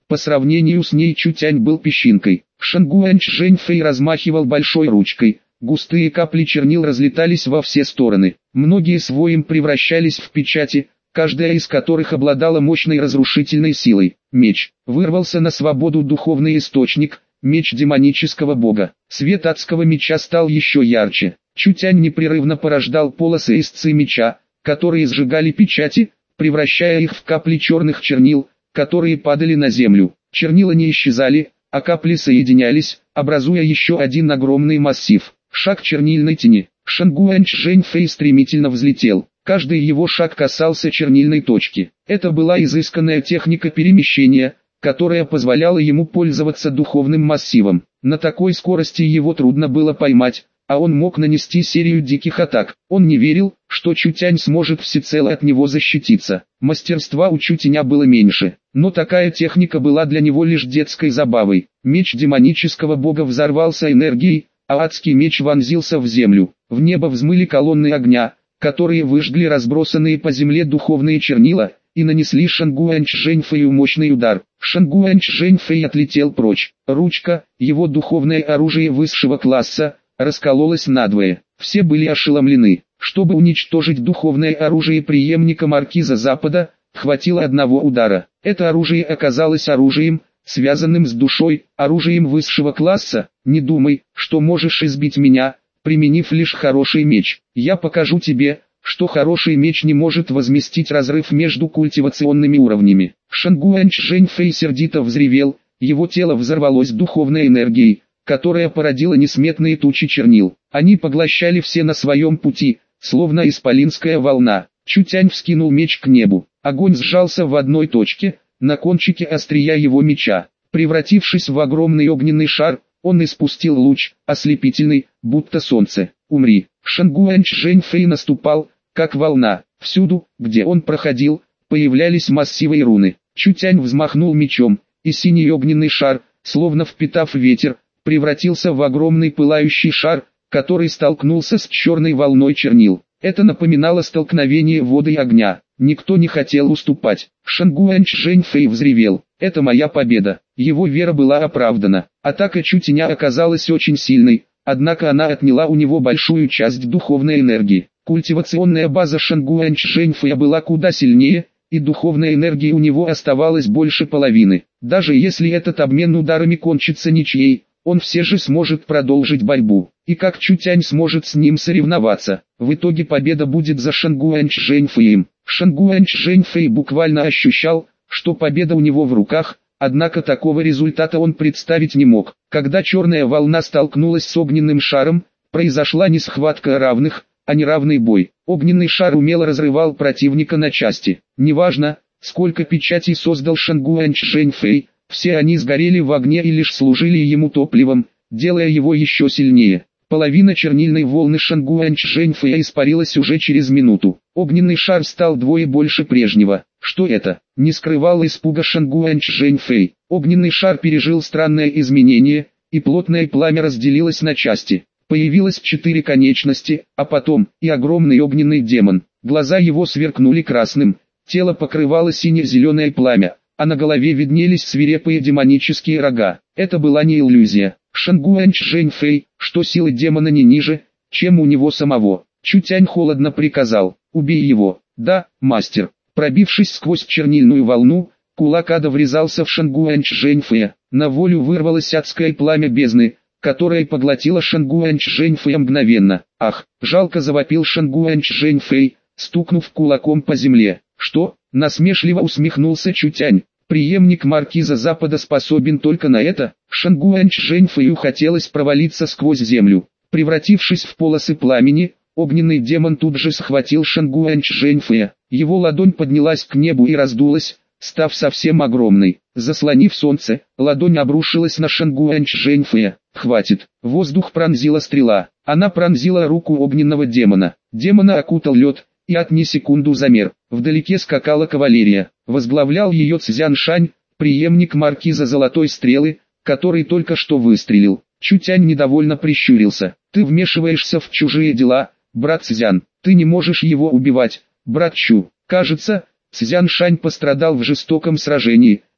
Speaker 1: По сравнению с ней Чутянь был песчинкой. Шангуань Чжэньфэй размахивал большой ручкой. Густые капли чернил разлетались во все стороны. Многие своим превращались в печати, каждая из которых обладала мощной разрушительной силой. Меч. Вырвался на свободу духовный источник, меч демонического бога. Свет адского меча стал еще ярче. Чутянь непрерывно порождал полосы из ци меча, которые сжигали печати, превращая их в капли черных чернил, которые падали на землю. Чернила не исчезали, а капли соединялись, образуя еще один огромный массив. Шаг чернильной тени. Шангуань Чжэньфэй стремительно взлетел. Каждый его шаг касался чернильной точки. Это была изысканная техника перемещения, которая позволяла ему пользоваться духовным массивом. На такой скорости его трудно было поймать, а он мог нанести серию диких атак. Он не верил, что Чутянь сможет всецело от него защититься. Мастерства у Чутяня было меньше, но такая техника была для него лишь детской забавой. Меч демонического бога взорвался энергией, а адский меч вонзился в землю. В небо взмыли колонны огня, которые выжгли разбросанные по земле духовные чернила, и нанесли Шангуань Чжэньфэю мощный удар. Шангуань Чжэньфэй отлетел прочь. Ручка, его духовное оружие высшего класса, раскололась надвое. Все были ошеломлены. Чтобы уничтожить духовное оружие преемника маркиза Запада, хватило одного удара. Это оружие оказалось оружием, связанным с душой, оружием высшего класса. Не думай, что можешь избить меня, применив лишь хороший меч. Я покажу тебе, что хороший меч не может возместить разрыв между культивационными уровнями. Шангуань Чжэньфэй сердито взревел, его тело взорвалось духовной энергией, которая породила несметные тучи чернил. Они поглощали все на своем пути, словно исполинская волна. Чутянь вскинул меч к небу. Огонь сжался в одной точке, на кончике острия его меча. Превратившись в огромный огненный шар, он испустил луч, ослепительный, будто солнце. «Умри!» Шангуань Чжэньфэй наступал, как волна. Всюду, где он проходил, появлялись массивы и руны. Чутянь взмахнул мечом, и синий огненный шар, словно впитав ветер, превратился в огромный пылающий шар, который столкнулся с черной волной чернил. Это напоминало столкновение воды и огня. Никто не хотел уступать. Шангуань Чжэньфэй взревел: «Это моя победа». Его вера была оправдана. Атака Чутяня оказалась очень сильной, однако она отняла у него большую часть духовной энергии. Культивационная база Шангуань Чжэньфэя была куда сильнее, и духовной энергии у него оставалось больше половины. Даже если этот обмен ударами кончится ничьей, он все же сможет продолжить борьбу. И как Чутянь сможет с ним соревноваться? В итоге победа будет за Шангуань Чжэньфэем. Шангуань Чжэньфэй буквально ощущал, что победа у него в руках, однако такого результата он представить не мог. Когда черная волна столкнулась с огненным шаром, произошла не схватка равных, а неравный бой. Огненный шар умело разрывал противника на части. Неважно, сколько печатей создал Шангуань Чжэньфэй, все они сгорели в огне и лишь служили ему топливом, делая его еще сильнее. Половина чернильной волны Шангуань Чжэньфэя испарилась уже через минуту. Огненный шар стал вдвое больше прежнего. Что это? Не скрывал испуга Шангуань Чжэньфэй. Огненный шар пережил странное изменение, и плотное пламя разделилось на части. Появилось 4 конечности, а потом и огромный огненный демон. Глаза его сверкнули красным, тело покрывало сине-зеленое пламя, а на голове виднелись свирепые демонические рога. Это была не иллюзия. Шангуань Чжэньфэй, что силы демона не ниже, чем у него самого. Чутянь холодно приказал: «Убей его». «Да, мастер». Пробившись сквозь чернильную волну, кулак ада врезался в Шангуань Чжэньфэя. На волю вырвалось адское пламя бездны, которое поглотило Шангуань Чжэньфэя мгновенно. «Ах!» — жалко завопил Шангуань Чжэньфэй, стукнув кулаком по земле. «Что?» — насмешливо усмехнулся Чутянь. «Преемник маркиза Запада способен только на это?» Шангуань Чжэньфэю хотелось провалиться сквозь землю. Превратившись в полосы пламени, огненный демон тут же схватил Шангуань Чжэньфэя. Его ладонь поднялась к небу и раздулась, став совсем огромной. Заслонив солнце, ладонь обрушилась на Шангуань Чжэньфэя. «Хватит!» Воздух пронзила стрела. Она пронзила руку огненного демона. Демона окутал лед, и ад ни секунду замер. Вдалеке скакала кавалерия. Возглавлял ее Цзян Шань, преемник маркиза Золотой Стрелы, который только что выстрелил. Чутянь недовольно прищурился. «Ты вмешиваешься в чужие дела, брат Цзян. Ты не можешь его убивать, брат Чу». Кажется, Цзян Шань пострадал в жестоком сражении,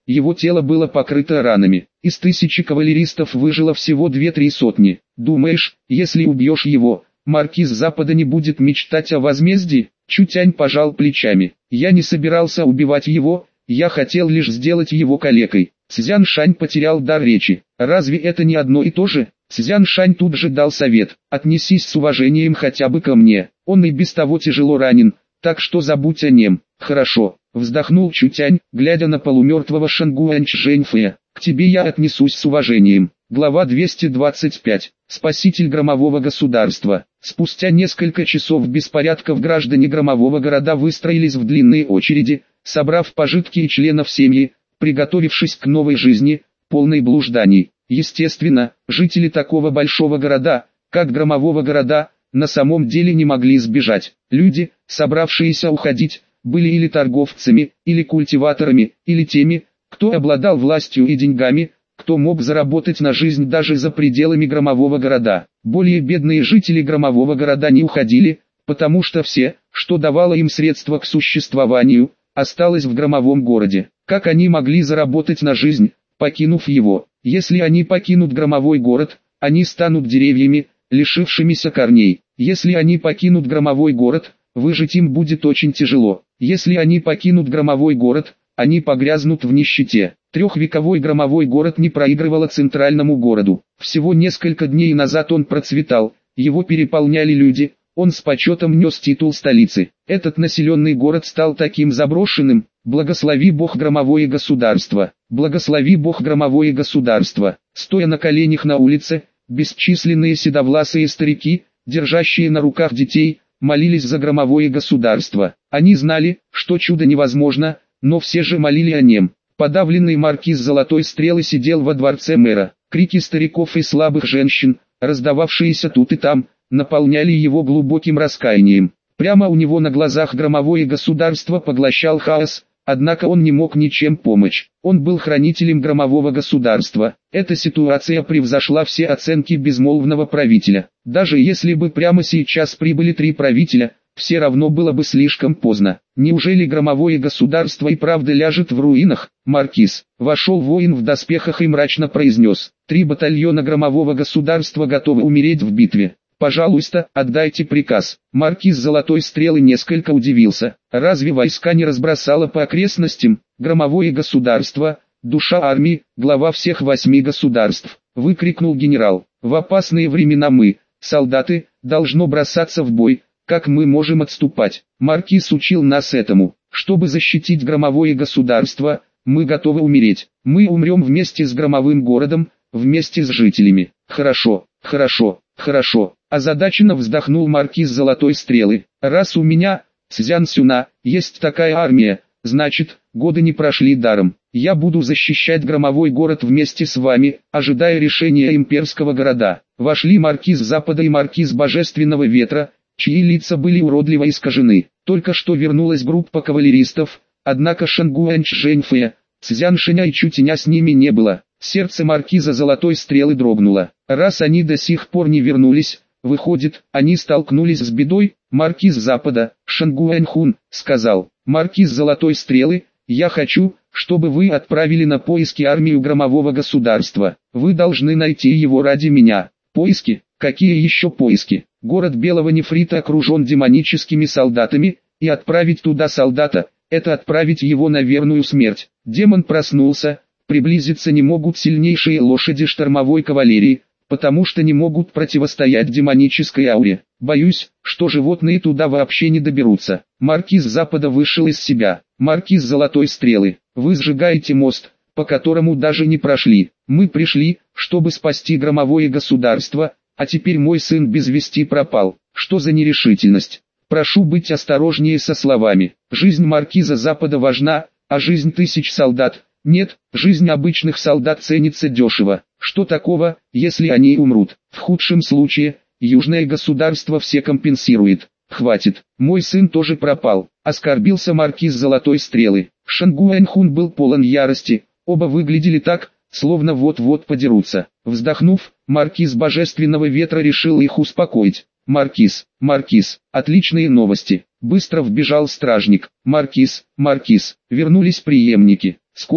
Speaker 1: его тело было покрыто ранами. Из 1000 кавалеристов выжило всего 2-3 сотни. Думаешь, если убьешь его, маркиз Запада не будет мечтать о возмездии? Чутянь пожал плечами. Я не собирался убивать его, я хотел лишь сделать его калекой. Цзян Шань потерял дар речи. Разве это не одно и то же? Цзян Шань тут же дал совет. Отнесись с уважением хотя бы ко мне. Он и без того тяжело ранен, так что забудь о нем. Хорошо, вздохнул Чутянь, глядя на полумертвого Шангуань Чжэньфэя. К тебе я отнесусь с уважением. Глава 225. Спаситель громового государства. Спустя несколько часов беспорядков граждане громового города выстроились в длинные очереди, собрав пожитки и членов семьи, приготовившись к новой жизни, полной блужданий. Естественно, жители такого большого города, как громового города, на самом деле не могли сбежать. Люди, собравшиеся уходить, были или торговцами, или культиваторами, или теми, кто обладал властью и деньгами, кто мог заработать на жизнь даже за пределами громового города. Более бедные жители громового города не уходили, потому что все, что давало им средства к существованию, осталось в громовом городе. Как они могли заработать на жизнь, покинув его? Если они покинут громовой город, они станут деревьями, лишившимися корней. Если они покинут громовой город, выжить им будет очень тяжело. Если они покинут громовой город, они погрязнут в нищете. Трехвековой громовой город не проигрывал центральному городу. Всего несколько дней назад он процветал, его переполняли люди, он с почетом нес титул столицы. Этот населенный город стал таким заброшенным. Благослови Бог громовое государство. Благослови Бог громовое государство. Стоя на коленях на улице, бесчисленные седовласые старики, держащие на руках детей, молились за громовое государство. Они знали, что чудо невозможно, но все же молили о нем. Подавленный маркиз Золотой Стрелы сидел во дворце мэра. Крики стариков и слабых женщин, раздававшиеся тут и там, наполняли его глубоким раскаянием. Прямо у него на глазах громовое государство поглощал хаос, однако он не мог ничем помочь. Он был хранителем громового государства. Эта ситуация превзошла все оценки безмолвного правителя. Даже если бы прямо сейчас прибыли 3 правителя, все равно было бы слишком поздно. Неужели громовое государство и правда ляжет в руинах? Маркиз. Вошел воин в доспехах и мрачно произнес: 3 батальона громового государства готовы умереть в битве. Пожалуйста, отдайте приказ. Маркиз Золотой Стрелы несколько удивился. Разве войска не разбросало по окрестностям? Громовое государство, душа армии, глава всех 8 государств. Выкрикнул генерал. В опасные времена мы, солдаты, должно бросаться в бой. Как мы можем отступать? Маркиз учил нас этому. Чтобы защитить громовое государство, мы готовы умереть. Мы умрем вместе с громовым городом, вместе с жителями. Хорошо, хорошо, хорошо. Озадаченно вздохнул маркиз Золотой Стрелы. Раз у меня, Цзян Сюна, есть такая армия, значит, годы не прошли даром. Я буду защищать громовой город вместе с вами, ожидая решения имперского города. Вошли маркиз Запада и маркиз Божественного Ветра, чьи лица были уродливо искажены. Только что вернулась группа кавалеристов, однако Шангуань Чжэньфэя, Цзян Шэня и Чутяня с ними не было. Сердце маркиза Золотой Стрелы дрогнуло. Раз они до сих пор не вернулись, выходит, они столкнулись с бедой. Маркиз Запада, Шангуань Хун, сказал: маркиз Золотой Стрелы, я хочу, чтобы вы отправили на поиски армию громового государства. Вы должны найти его ради меня. Поиски? Какие еще поиски? Город Белого Нефрита окружен демоническими солдатами, и отправить туда солдата – это отправить его на верную смерть. Демон проснулся, приблизиться не могут сильнейшие лошади штормовой кавалерии, потому что не могут противостоять демонической ауре. Боюсь, что животные туда вообще не доберутся. Маркиз Запада вышел из себя. Маркиз Золотой Стрелы, вы сжигаете мост, по которому даже не прошли. Мы пришли, чтобы спасти громовое государство, а теперь мой сын без вести пропал. Что за нерешительность? Прошу быть осторожнее со словами. Жизнь маркиза Запада важна, а жизнь 1000 солдат – нет. Жизнь обычных солдат ценится дешево. Что такого, если они умрут? В худшем случае, южное государство все компенсирует. Хватит, мой сын тоже пропал. Оскорбился маркиз Золотой Стрелы. Шангуань Хун был полон ярости. Оба выглядели так, словно вот-вот подерутся. Вздохнув, маркиз Божественного Ветра решил их успокоить. Маркиз, отличные новости. Быстро вбежал стражник. Маркиз, вернулись преемники. Сколько?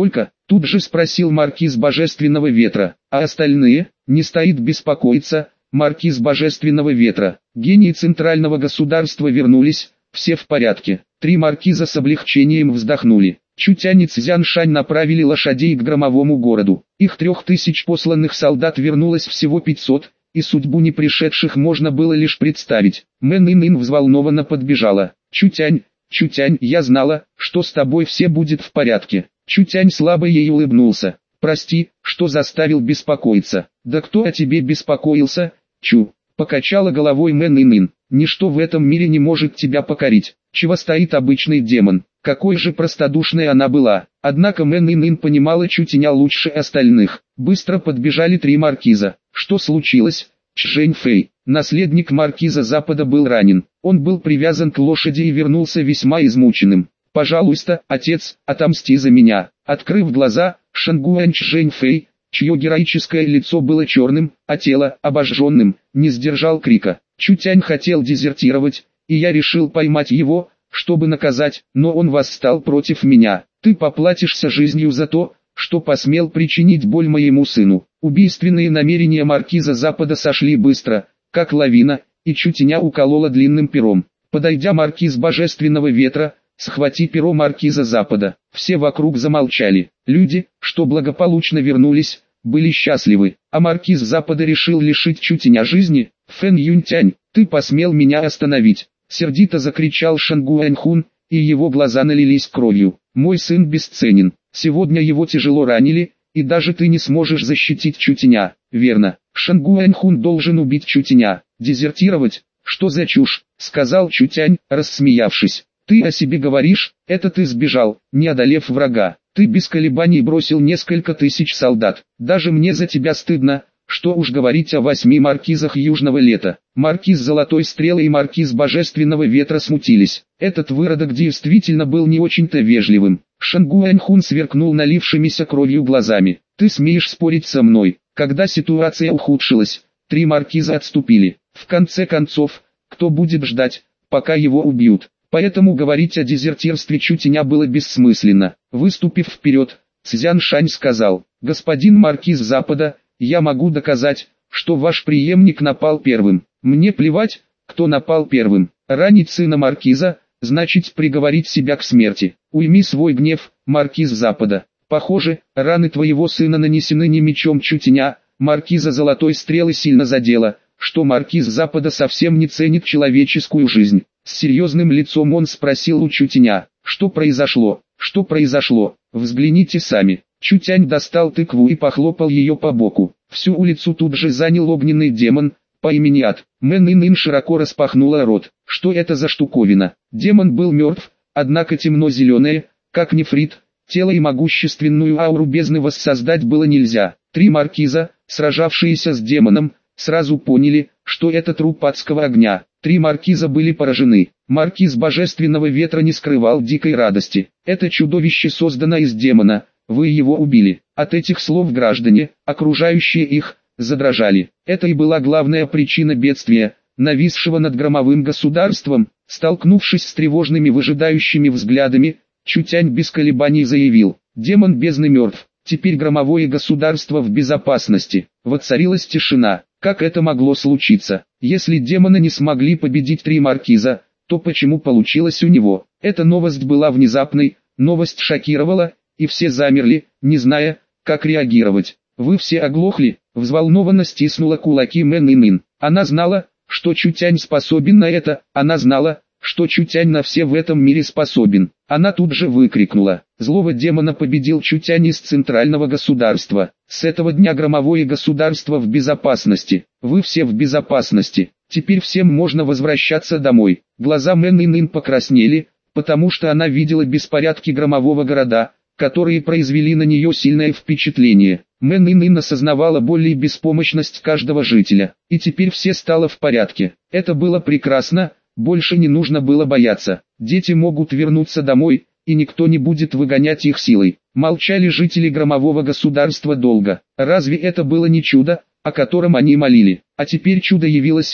Speaker 1: Тут же спросил маркиз Божественного Ветра. А остальные? Не стоит беспокоиться, маркиз Божественного Ветра. Гении центрального государства вернулись, все в порядке. Три маркиза с облегчением вздохнули. Чутянь и Цзяншань направили лошадей к громовому городу. Их 3000 посланных солдат вернулось всего 500, и судьбу не пришедших можно было лишь представить. Мэн Ин взволнованно подбежала. «Чутянь, Чутянь, я знала, что с тобой все будет в порядке». Чутянь слабо ей улыбнулся. «Прости, что заставил беспокоиться». «Да кто о тебе беспокоился, Чу?» Покачала головой Мэн Ин. «Ничто в этом мире не может тебя покорить. Чего стоит обычный демон?» Какой же простодушной она была. Однако Мэн Ин понимала Чутяня лучше остальных. Быстро подбежали три маркиза. Что случилось? Чжэнь Фэй, наследник маркиза Запада, был ранен. Он был привязан к лошади и вернулся весьма измученным. «Пожалуйста, отец, отомсти за меня». Открыв глаза, Шангуань Чжэнь Фэй, чье героическое лицо было черным, а тело обожженным, не сдержал крика. Чутянь хотел дезертировать, и я решил поймать его, чтобы наказать, но он восстал против меня. Ты поплатишься жизнью за то, что посмел причинить боль моему сыну. Убийственные намерения маркиза Запада сошли быстро, как лавина, и Чутяня уколола длинным пером. Подойдя маркиз Божественного Ветра, схвати перо маркиза Запада. Все вокруг замолчали. Люди, что благополучно вернулись, были счастливы, а маркиз Запада решил лишить Чутяня жизни. Фэн Юньтянь, ты посмел меня остановить. Сердито закричал Шангуаньхун, и его глаза налились кровью. «Мой сын бесценен, сегодня его тяжело ранили, и даже ты не сможешь защитить Чутяня». «Верно, Шангуаньхун должен убить Чутяня. Дезертировать? Что за чушь?» — сказал Чутянь, рассмеявшись. «Ты о себе говоришь, это ты сбежал, не одолев врага. Ты без колебаний бросил несколько тысяч солдат. Даже мне за тебя стыдно. Что уж говорить о 8 маркизах Южного Лета». Маркиз Золотой Стрелы и маркиз Божественного Ветра смутились. Этот выродок действительно был не очень-то вежливым. Шангуаньхун сверкнул налившимися кровью глазами. «Ты смеешь спорить со мной?» Когда ситуация ухудшилась, три маркиза отступили. В конце концов, кто будет ждать, пока его убьют? Поэтому говорить о дезертирстве Чутяня было бессмысленно. Выступив вперед, Цзяншань сказал: «Господин маркиз Запада, я могу доказать, что ваш преемник напал первым. Мне плевать, кто напал первым. Ранить сына маркиза, значит приговорить себя к смерти. Уйми свой гнев, маркиз Запада. Похоже, раны твоего сына нанесены не мечом Чутяня». Маркиза Золотой Стрелы сильно задело, что маркиз Запада совсем не ценит человеческую жизнь. С серьезным лицом он спросил у Чутяня: «Что произошло? Что произошло? Взгляните сами». Чутянь достал тыкву и похлопал ее по боку. Всю улицу тут же занял огненный демон по имени Ад. Мэн Ин широко распахнула рот. Что это за штуковина? Демон был мертв, однако темно-зеленое, как нефрит, тело и могущественную ауру бездны воссоздать было нельзя. Три маркиза, сражавшиеся с демоном, сразу поняли, что это труп адского огня. Три маркиза были поражены. Маркиз Божественного Ветра не скрывал дикой радости. Это чудовище создано из демона. Вы его убили». От этих слов граждане, окружающие их, задрожали. Это и была главная причина бедствия, нависшего над громовым государством. Столкнувшись с тревожными выжидающими взглядами, Чутянь без колебаний заявил: «Демон бездны мертв, теперь громовое государство в безопасности». Воцарилась тишина. Как это могло случиться? Если демоны не смогли победить три маркиза, то почему получилось у него? Эта новость была внезапной, новость шокировала, и все замерли, не зная, как реагировать. «Вы все оглохли?» — взволнованно стиснула кулаки Мэн Ин. Она знала, что Чутянь способен на это, она знала, что Чутянь на все в этом мире способен. Она тут же выкрикнула: «Злого демона победил Чутянь из центрального государства. С этого дня громовое государство в безопасности. Вы все в безопасности. Теперь всем можно возвращаться домой». Глаза Мэн Ин покраснели, потому что она видела беспорядки громового города, которые произвели на нее сильное впечатление. Мэн Ин осознавала боль и беспомощность каждого жителя. И теперь все стало в порядке. Это было прекрасно, больше не нужно было бояться. Дети могут вернуться домой, и никто не будет выгонять их силой. Молчали жители громового государства долго. Разве это было не чудо, о котором они молили? А теперь чудо явилось им,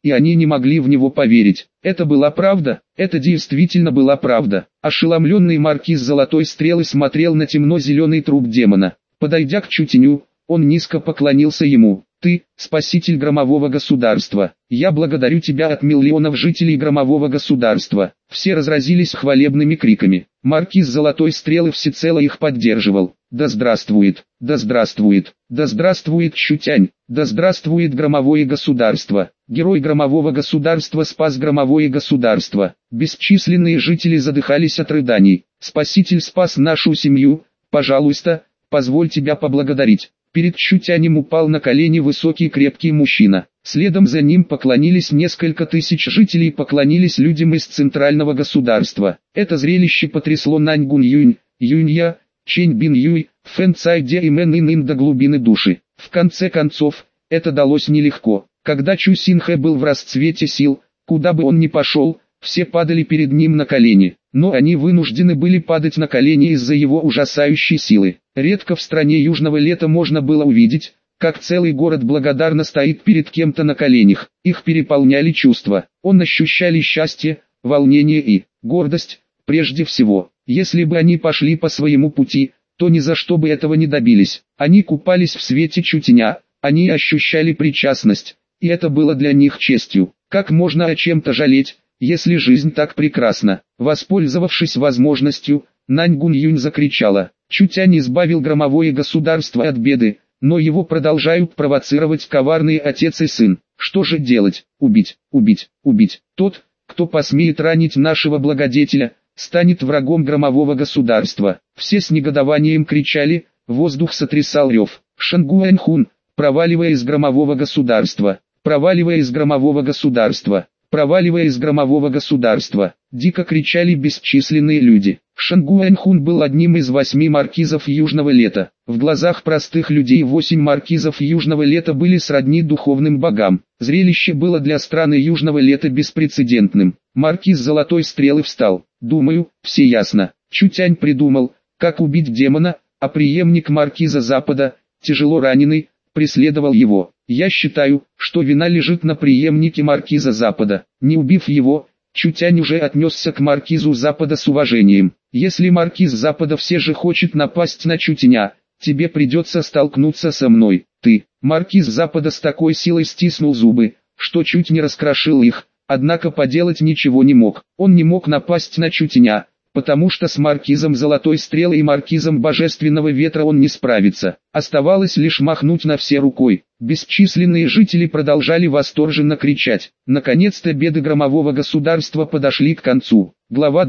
Speaker 1: и они не могли в него поверить. Это была правда, это действительно была правда. Ошеломленный маркиз Золотой Стрелы смотрел на темно-зеленый труп демона. Подойдя к Чутеню, он низко поклонился ему. «Ты, спаситель громового государства, я благодарю тебя от миллионов жителей громового государства». Все разразились хвалебными криками. Маркиз Золотой Стрелы всецело их поддерживал. «Да здравствует, да здравствует, да здравствует Чутянь, да здравствует громовое государство! Герой громового государства спас громовое государство!» Бесчисленные жители задыхались от рыданий. «Спаситель спас нашу семью, пожалуйста, позволь тебя поблагодарить». Перед Чутянем упал на колени высокий крепкий мужчина. Следом за ним поклонились несколько тысяч жителей, поклонились людям из центрального государства. Это зрелище потрясло Нань Гун Юнь, Юнья, Чэнь Бин Юй, Фэн Цай Де и Мэн Ин Ин до глубины души. В конце концов, это далось нелегко. Когда Чу Синхэ был в расцвете сил, куда бы он ни пошел, все падали перед ним на колени. Но они вынуждены были падать на колени из-за его ужасающей силы. Редко в стране Южного Лета можно было увидеть, как целый город благодарно стоит перед кем-то на коленях. Их переполняли чувства. Он ощущали счастье, волнение и гордость, прежде всего. Если бы они пошли по своему пути, то ни за что бы этого не добились. Они купались в свете Чутеня, они ощущали причастность, и это было для них честью. Как можно о чем-то жалеть, если жизнь так прекрасна? Воспользовавшись возможностью, Нань Гун Юнь закричала. Чутянь избавил громовое государство от беды, но его продолжают провоцировать коварные отец и сын. Что же делать? Убить, убить, убить. Тот, кто посмеет ранить нашего благодетеля, станет врагом громового государства. Все с негодованием кричали, воздух сотрясал рев. Шангуэнхун, проваливая из громового государства, проваливая из громового государства, проваливая из громового государства, дико кричали бесчисленные люди. Шангуэнхун был одним из 8 маркизов Южного Лета. В глазах простых людей 8 маркизов Южного Лета были сродни духовным богам. Зрелище было для страны Южного Лета беспрецедентным. Маркиз Золотой Стрелы встал. «Думаю, все ясно». Чутянь придумал, как убить демона, а преемник маркиза Запада, тяжело раненый, преследовал его. Я считаю, что вина лежит на преемнике маркиза Запада. Не убив его, Чутянь уже отнесся к маркизу Запада с уважением. Если маркиз Запада все же хочет напасть на Чутеня, тебе придется столкнуться со мной. Ты, маркиз Запада с такой силой стиснул зубы, что чуть не раскрошил их, однако поделать ничего не мог. Он не мог напасть на Чутеня, потому что с маркизом Золотой Стрелы и маркизом Божественного Ветра он не справится. Оставалось лишь махнуть на все рукой. Бесчисленные жители продолжали восторженно кричать. Наконец-то беды громового государства подошли к концу. Глава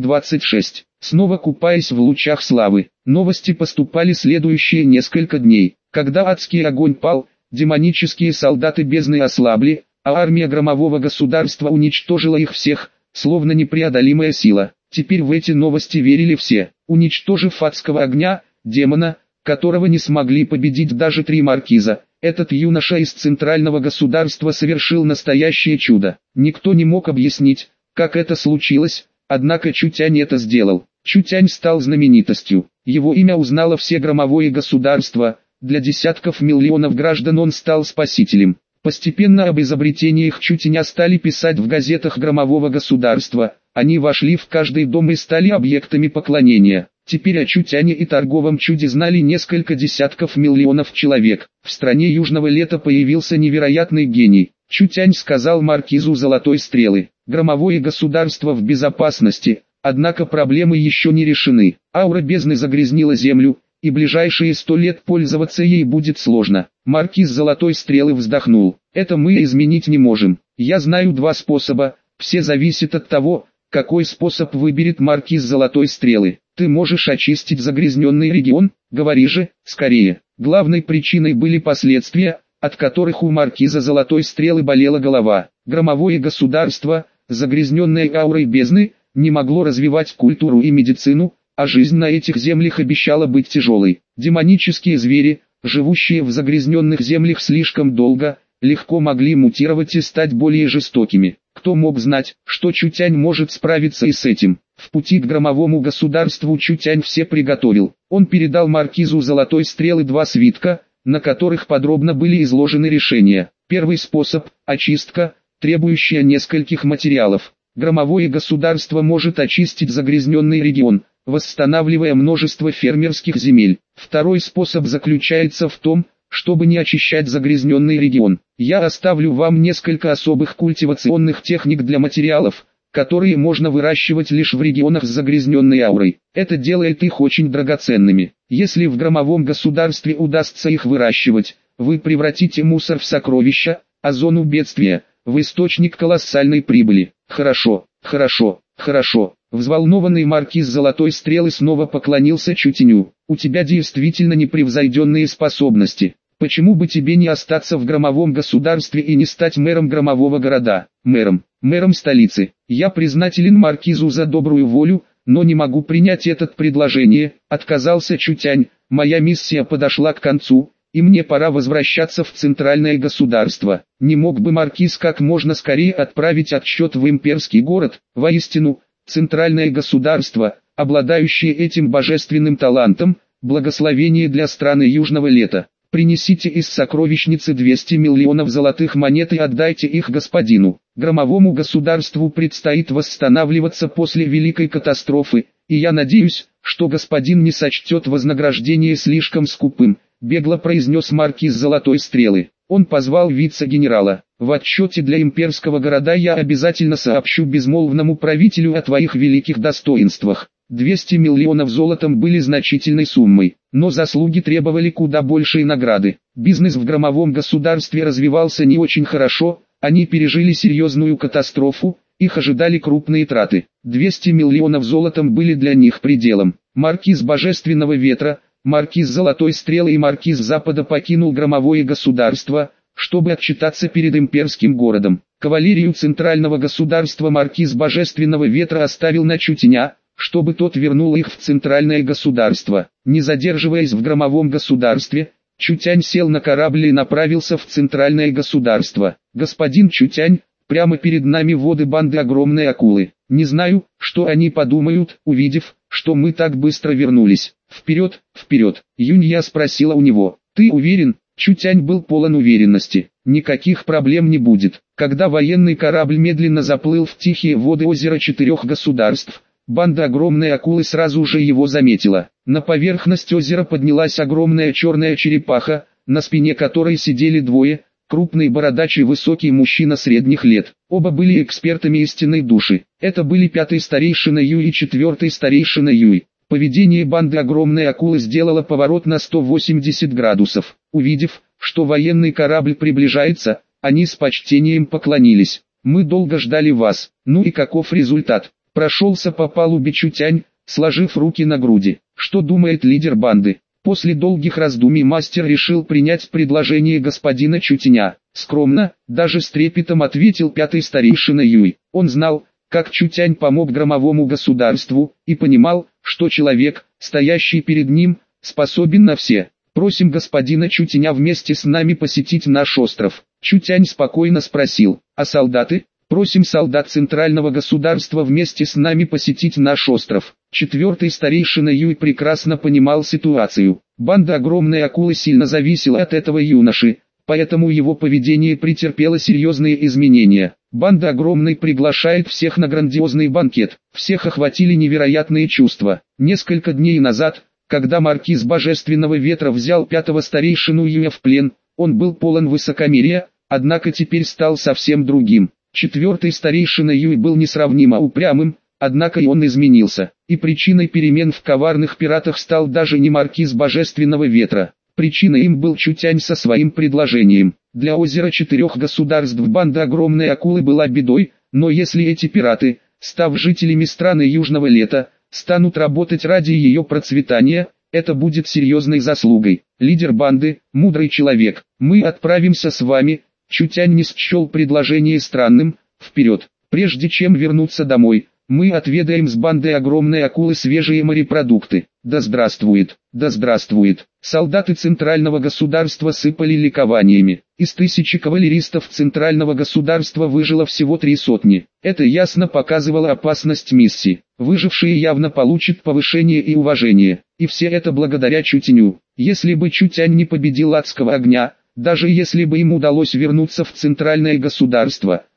Speaker 1: 226. Снова купаясь в лучах славы, новости поступали следующие несколько дней. Когда адский огонь пал, демонические солдаты бездны ослабли, а армия громового государства уничтожила их всех, словно непреодолимая сила. Теперь в эти новости верили все. Уничтожив адского огня, демона, которого не смогли победить даже 3 маркиза, этот юноша из центрального государства совершил настоящее чудо. Никто не мог объяснить, как это случилось, однако Чутянь это сделал. Чутянь стал знаменитостью. Его имя узнало все громовое государство, для десятков миллионов граждан он стал спасителем. Постепенно об изобретениях Чутеня стали писать в газетах громового государства, они вошли в каждый дом и стали объектами поклонения. Теперь о Чутяне и торговом чуде знали несколько десятков миллионов человек. В стране Южного Лета появился невероятный гений. Чутянь сказал маркизу Золотой Стрелы: «Громовое государство в безопасности, однако проблемы еще не решены. Аура бездны загрязнила землю, и ближайшие 100 лет пользоваться ей будет сложно». Маркиз Золотой Стрелы вздохнул. «Это мы изменить не можем. Я знаю 2 способа, все зависит от того, какой способ выберет маркиз Золотой Стрелы. Ты можешь очистить загрязненный регион, говори же, скорее». Главной причиной были последствия, от которых у маркиза Золотой Стрелы болела голова. Громовое государство, загрязненное аурой бездны, не могло развивать культуру и медицину, а жизнь на этих землях обещала быть тяжелой. Демонические звери, живущие в загрязненных землях слишком долго, легко могли мутировать и стать более жестокими. Кто мог знать, что Чутянь может справиться и с этим? В пути к громовому государству Чутянь все приготовил. Он передал маркизу Золотой Стрелы 2 свитка, на которых подробно были изложены решения. Первый способ – очистка, требующая нескольких материалов. Громовое государство может очистить загрязненный регион, восстанавливая множество фермерских земель. Второй способ заключается в том, чтобы не очищать загрязненный регион. Я оставлю вам несколько особых культивационных техник для материалов, которые можно выращивать лишь в регионах с загрязненной аурой. Это делает их очень драгоценными. Если в громовом государстве удастся их выращивать, вы превратите мусор в сокровища, а зону бедствия – в источник колоссальной прибыли. Хорошо, хорошо, хорошо. Взволнованный маркиз Золотой Стрелы снова поклонился Чутеню. У тебя действительно непревзойденные способности. Почему бы тебе не остаться в громовом государстве и не стать мэром громового города? Мэром столицы. Я признателен маркизу за добрую волю, но не могу принять это предложение, отказался Чутянь. Моя миссия подошла к концу, и мне пора возвращаться в центральное государство. Не мог бы маркиз как можно скорее отправить отчет в имперский город? Воистину, центральное государство, обладающее этим божественным талантом, благословение для страны Южного лета. Принесите из сокровищницы 200 миллионов золотых монет и отдайте их господину. Громовому государству предстоит восстанавливаться после великой катастрофы, и я надеюсь, что господин не сочтет вознаграждение слишком скупым, бегло произнес маркиз Золотой Стрелы. Он позвал вице-генерала. В отчете для имперского города я обязательно сообщу безмолвному правителю о твоих великих достоинствах. 200 миллионов золотом были значительной суммой, но заслуги требовали куда большей награды. Бизнес в громовом государстве развивался не очень хорошо, они пережили серьезную катастрофу, их ожидали крупные траты. 200 миллионов золотом были для них пределом. Маркиз Божественного Ветра, маркиз Золотой Стрелы и маркиз Запада покинул громовое государство, чтобы отчитаться перед имперским городом. Кавалерию центрального государства маркиз Божественного Ветра оставил на Чутеня, чтобы тот вернул их в центральное государство. Не задерживаясь в громовом государстве, Чутянь сел на корабль и направился в центральное государство. Господин Чутянь, прямо перед нами воды банды огромной акулы. Не знаю, что они подумают, увидев, что мы так быстро вернулись. Вперед, вперед. Юнья спросила у него. Ты уверен? Чутянь был полон уверенности. Никаких проблем не будет. Когда военный корабль медленно заплыл в тихие воды озера 4 государств, банда огромной акулы сразу же его заметила. На поверхность озера поднялась огромная черная черепаха, на спине которой сидели двое, крупный бородач и высокий мужчина средних лет. Оба были экспертами истинной души. Это были 5-й старейшина Юй и 4-й старейшина Юй. Поведение банды огромной акулы сделало поворот на 180 градусов. Увидев, что военный корабль приближается, они с почтением поклонились. Мы долго ждали вас. Ну и каков результат? Прошелся по палубе Чутянь, сложив руки на груди. Что думает лидер банды? После долгих раздумий мастер решил принять предложение господина Чутеня. Скромно, даже с трепетом ответил 5-й старейшина Юй. Он знал, как Чутянь помог громовому государству, и понимал, что человек, стоящий перед ним, способен на все. Просим господина Чутеня вместе с нами посетить наш остров. Чутянь спокойно спросил, а солдаты? Просим солдат центрального государства вместе с нами посетить наш остров. 4-й старейшина Юй прекрасно понимал ситуацию. Банда огромной акулы сильно зависела от этого юноши, поэтому его поведение претерпело серьезные изменения. Банда огромной приглашает всех на грандиозный банкет. Всех охватили невероятные чувства. Несколько дней назад, когда маркиз Божественного Ветра взял 5-го старейшину Юя в плен, он был полон высокомерия, однако теперь стал совсем другим. 4-й старейшина Юй был несравнимо упрямым, однако и он изменился. И причиной перемен в коварных пиратах стал даже не маркиз Божественного Ветра. Причиной им был Чутянь со своим предложением. Для озера 4 государств банда огромной акулы была бедой, но если эти пираты, став жителями страны Южного Лета, станут работать ради ее процветания, это будет серьезной заслугой. Лидер банды, мудрый человек, мы отправимся с вами. Чутянь не счел предложение странным. Вперед, прежде чем вернуться домой, мы отведаем с бандой огромной акулы свежие морепродукты. Да здравствует, да здравствует. Солдаты центрального государства сыпали ликованиями. Из 1000 кавалеристов центрального государства выжило всего 3 сотни. Это ясно показывало опасность миссии. Выжившие явно получат повышение и уважение. И все это благодаря Чутеню. Если бы Чутянь не победил адского огня, даже если бы им удалось вернуться в центральное государство,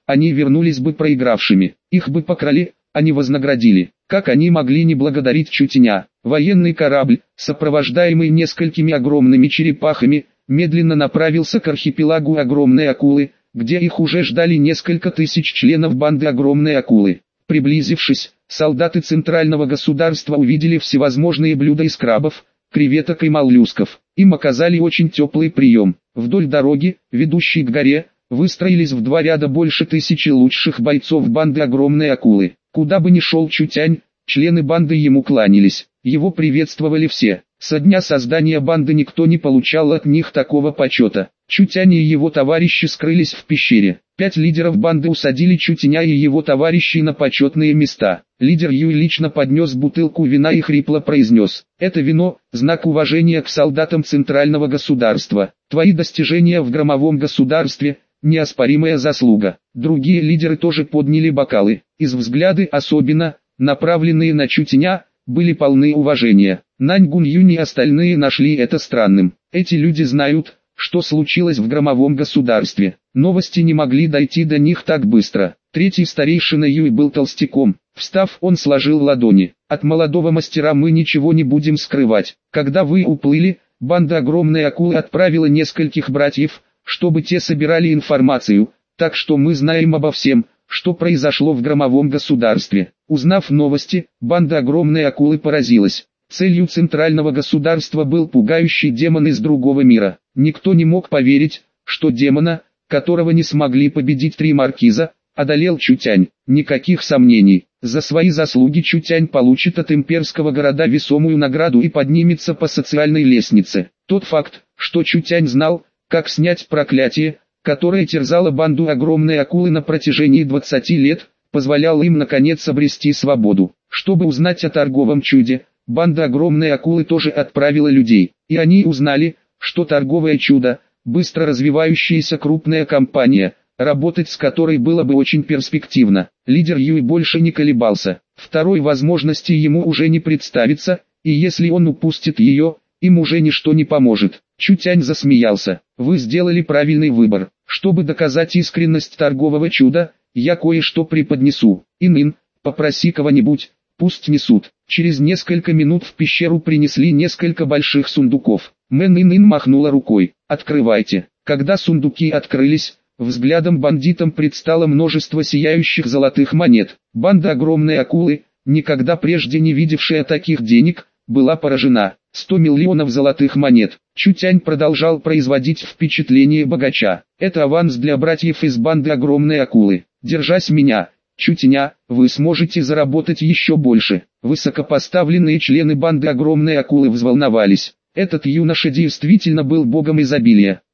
Speaker 1: они вернулись бы проигравшими. Их бы покрали, а не вознаградили. Как они могли не благодарить Чутеня? Военный корабль, сопровождаемый несколькими огромными черепахами, медленно направился к архипелагу Огромной Акулы, где их уже ждали несколько тысяч членов банды Огромной Акулы. Приблизившись, солдаты Центрального государства увидели всевозможные блюда из крабов, креветок и моллюсков. Им оказали очень теплый прием. Вдоль дороги, ведущей к горе, выстроились в 2 ряда больше 1000 лучших бойцов банды Огромной Акулы. Куда бы ни шел Чутянь, члены банды ему кланялись. Его приветствовали все. Со дня создания банды никто не получал от них такого почета. Чутянь и его товарищи скрылись в пещере. 5 лидеров банды усадили Чутяня и его товарищей на почетные места. Лидер Юй лично поднес бутылку вина и хрипло произнес: «Это вино – знак уважения к солдатам Центрального государства. Твои достижения в громовом государстве – неоспоримая заслуга». Другие лидеры тоже подняли бокалы. Их взгляды, особенно направленные на Чутяня, были полны уважения. Нань Гуньюнь и остальные нашли это странным. Эти люди знают, что случилось в громовом государстве. Новости не могли дойти до них так быстро. Третий старейшина Юй был толстяком. Встав, он сложил ладони. «От молодого мастера мы ничего не будем скрывать. Когда вы уплыли, банда Огромной Акулы отправила нескольких братьев, чтобы те собирали информацию, так что мы знаем обо всем, что произошло в громовом государстве». Узнав новости, банда Огромной Акулы поразилась. Целью Центрального государства был пугающий демон из другого мира. Никто не мог поверить, что демона, которого не смогли победить 3 маркиза, одолел Чутянь. Никаких сомнений, за свои заслуги Чутянь получит от имперского города весомую награду и поднимется по социальной лестнице. Тот факт, что Чутянь знал, как снять проклятие, которое терзало банду Огромной Акулы на протяжении 20 лет, позволял им наконец обрести свободу. Чтобы узнать о торговом чуде, банда Огромной Акулы тоже отправила людей, и они узнали, что торговое чудо, быстро развивающаяся крупная компания, работать с которой было бы очень перспективно. Лидер Юй больше не колебался, второй возможности ему уже не представится, и если он упустит ее, им уже ничто не поможет. Чутянь засмеялся. «Вы сделали правильный выбор. Чтобы доказать искренность торгового чуда, я кое-что преподнесу. Ин-ин, попроси кого-нибудь, пусть несут». Через несколько минут в пещеру принесли несколько больших сундуков. Мэн Ин-ин махнула рукой: «Открывайте». Когда сундуки открылись, взглядом бандитам предстало множество сияющих золотых монет. Банда Огромной Акулы, никогда прежде не видевшая таких денег, была поражена. 100 миллионов золотых монет. Чутянь продолжал производить впечатление богача. «Это аванс для братьев из банды Огромной Акулы. Держась меня, Чутеня, вы сможете заработать еще больше». Высокопоставленные члены банды Огромной Акулы взволновались. Этот юноша действительно был богом изобилия.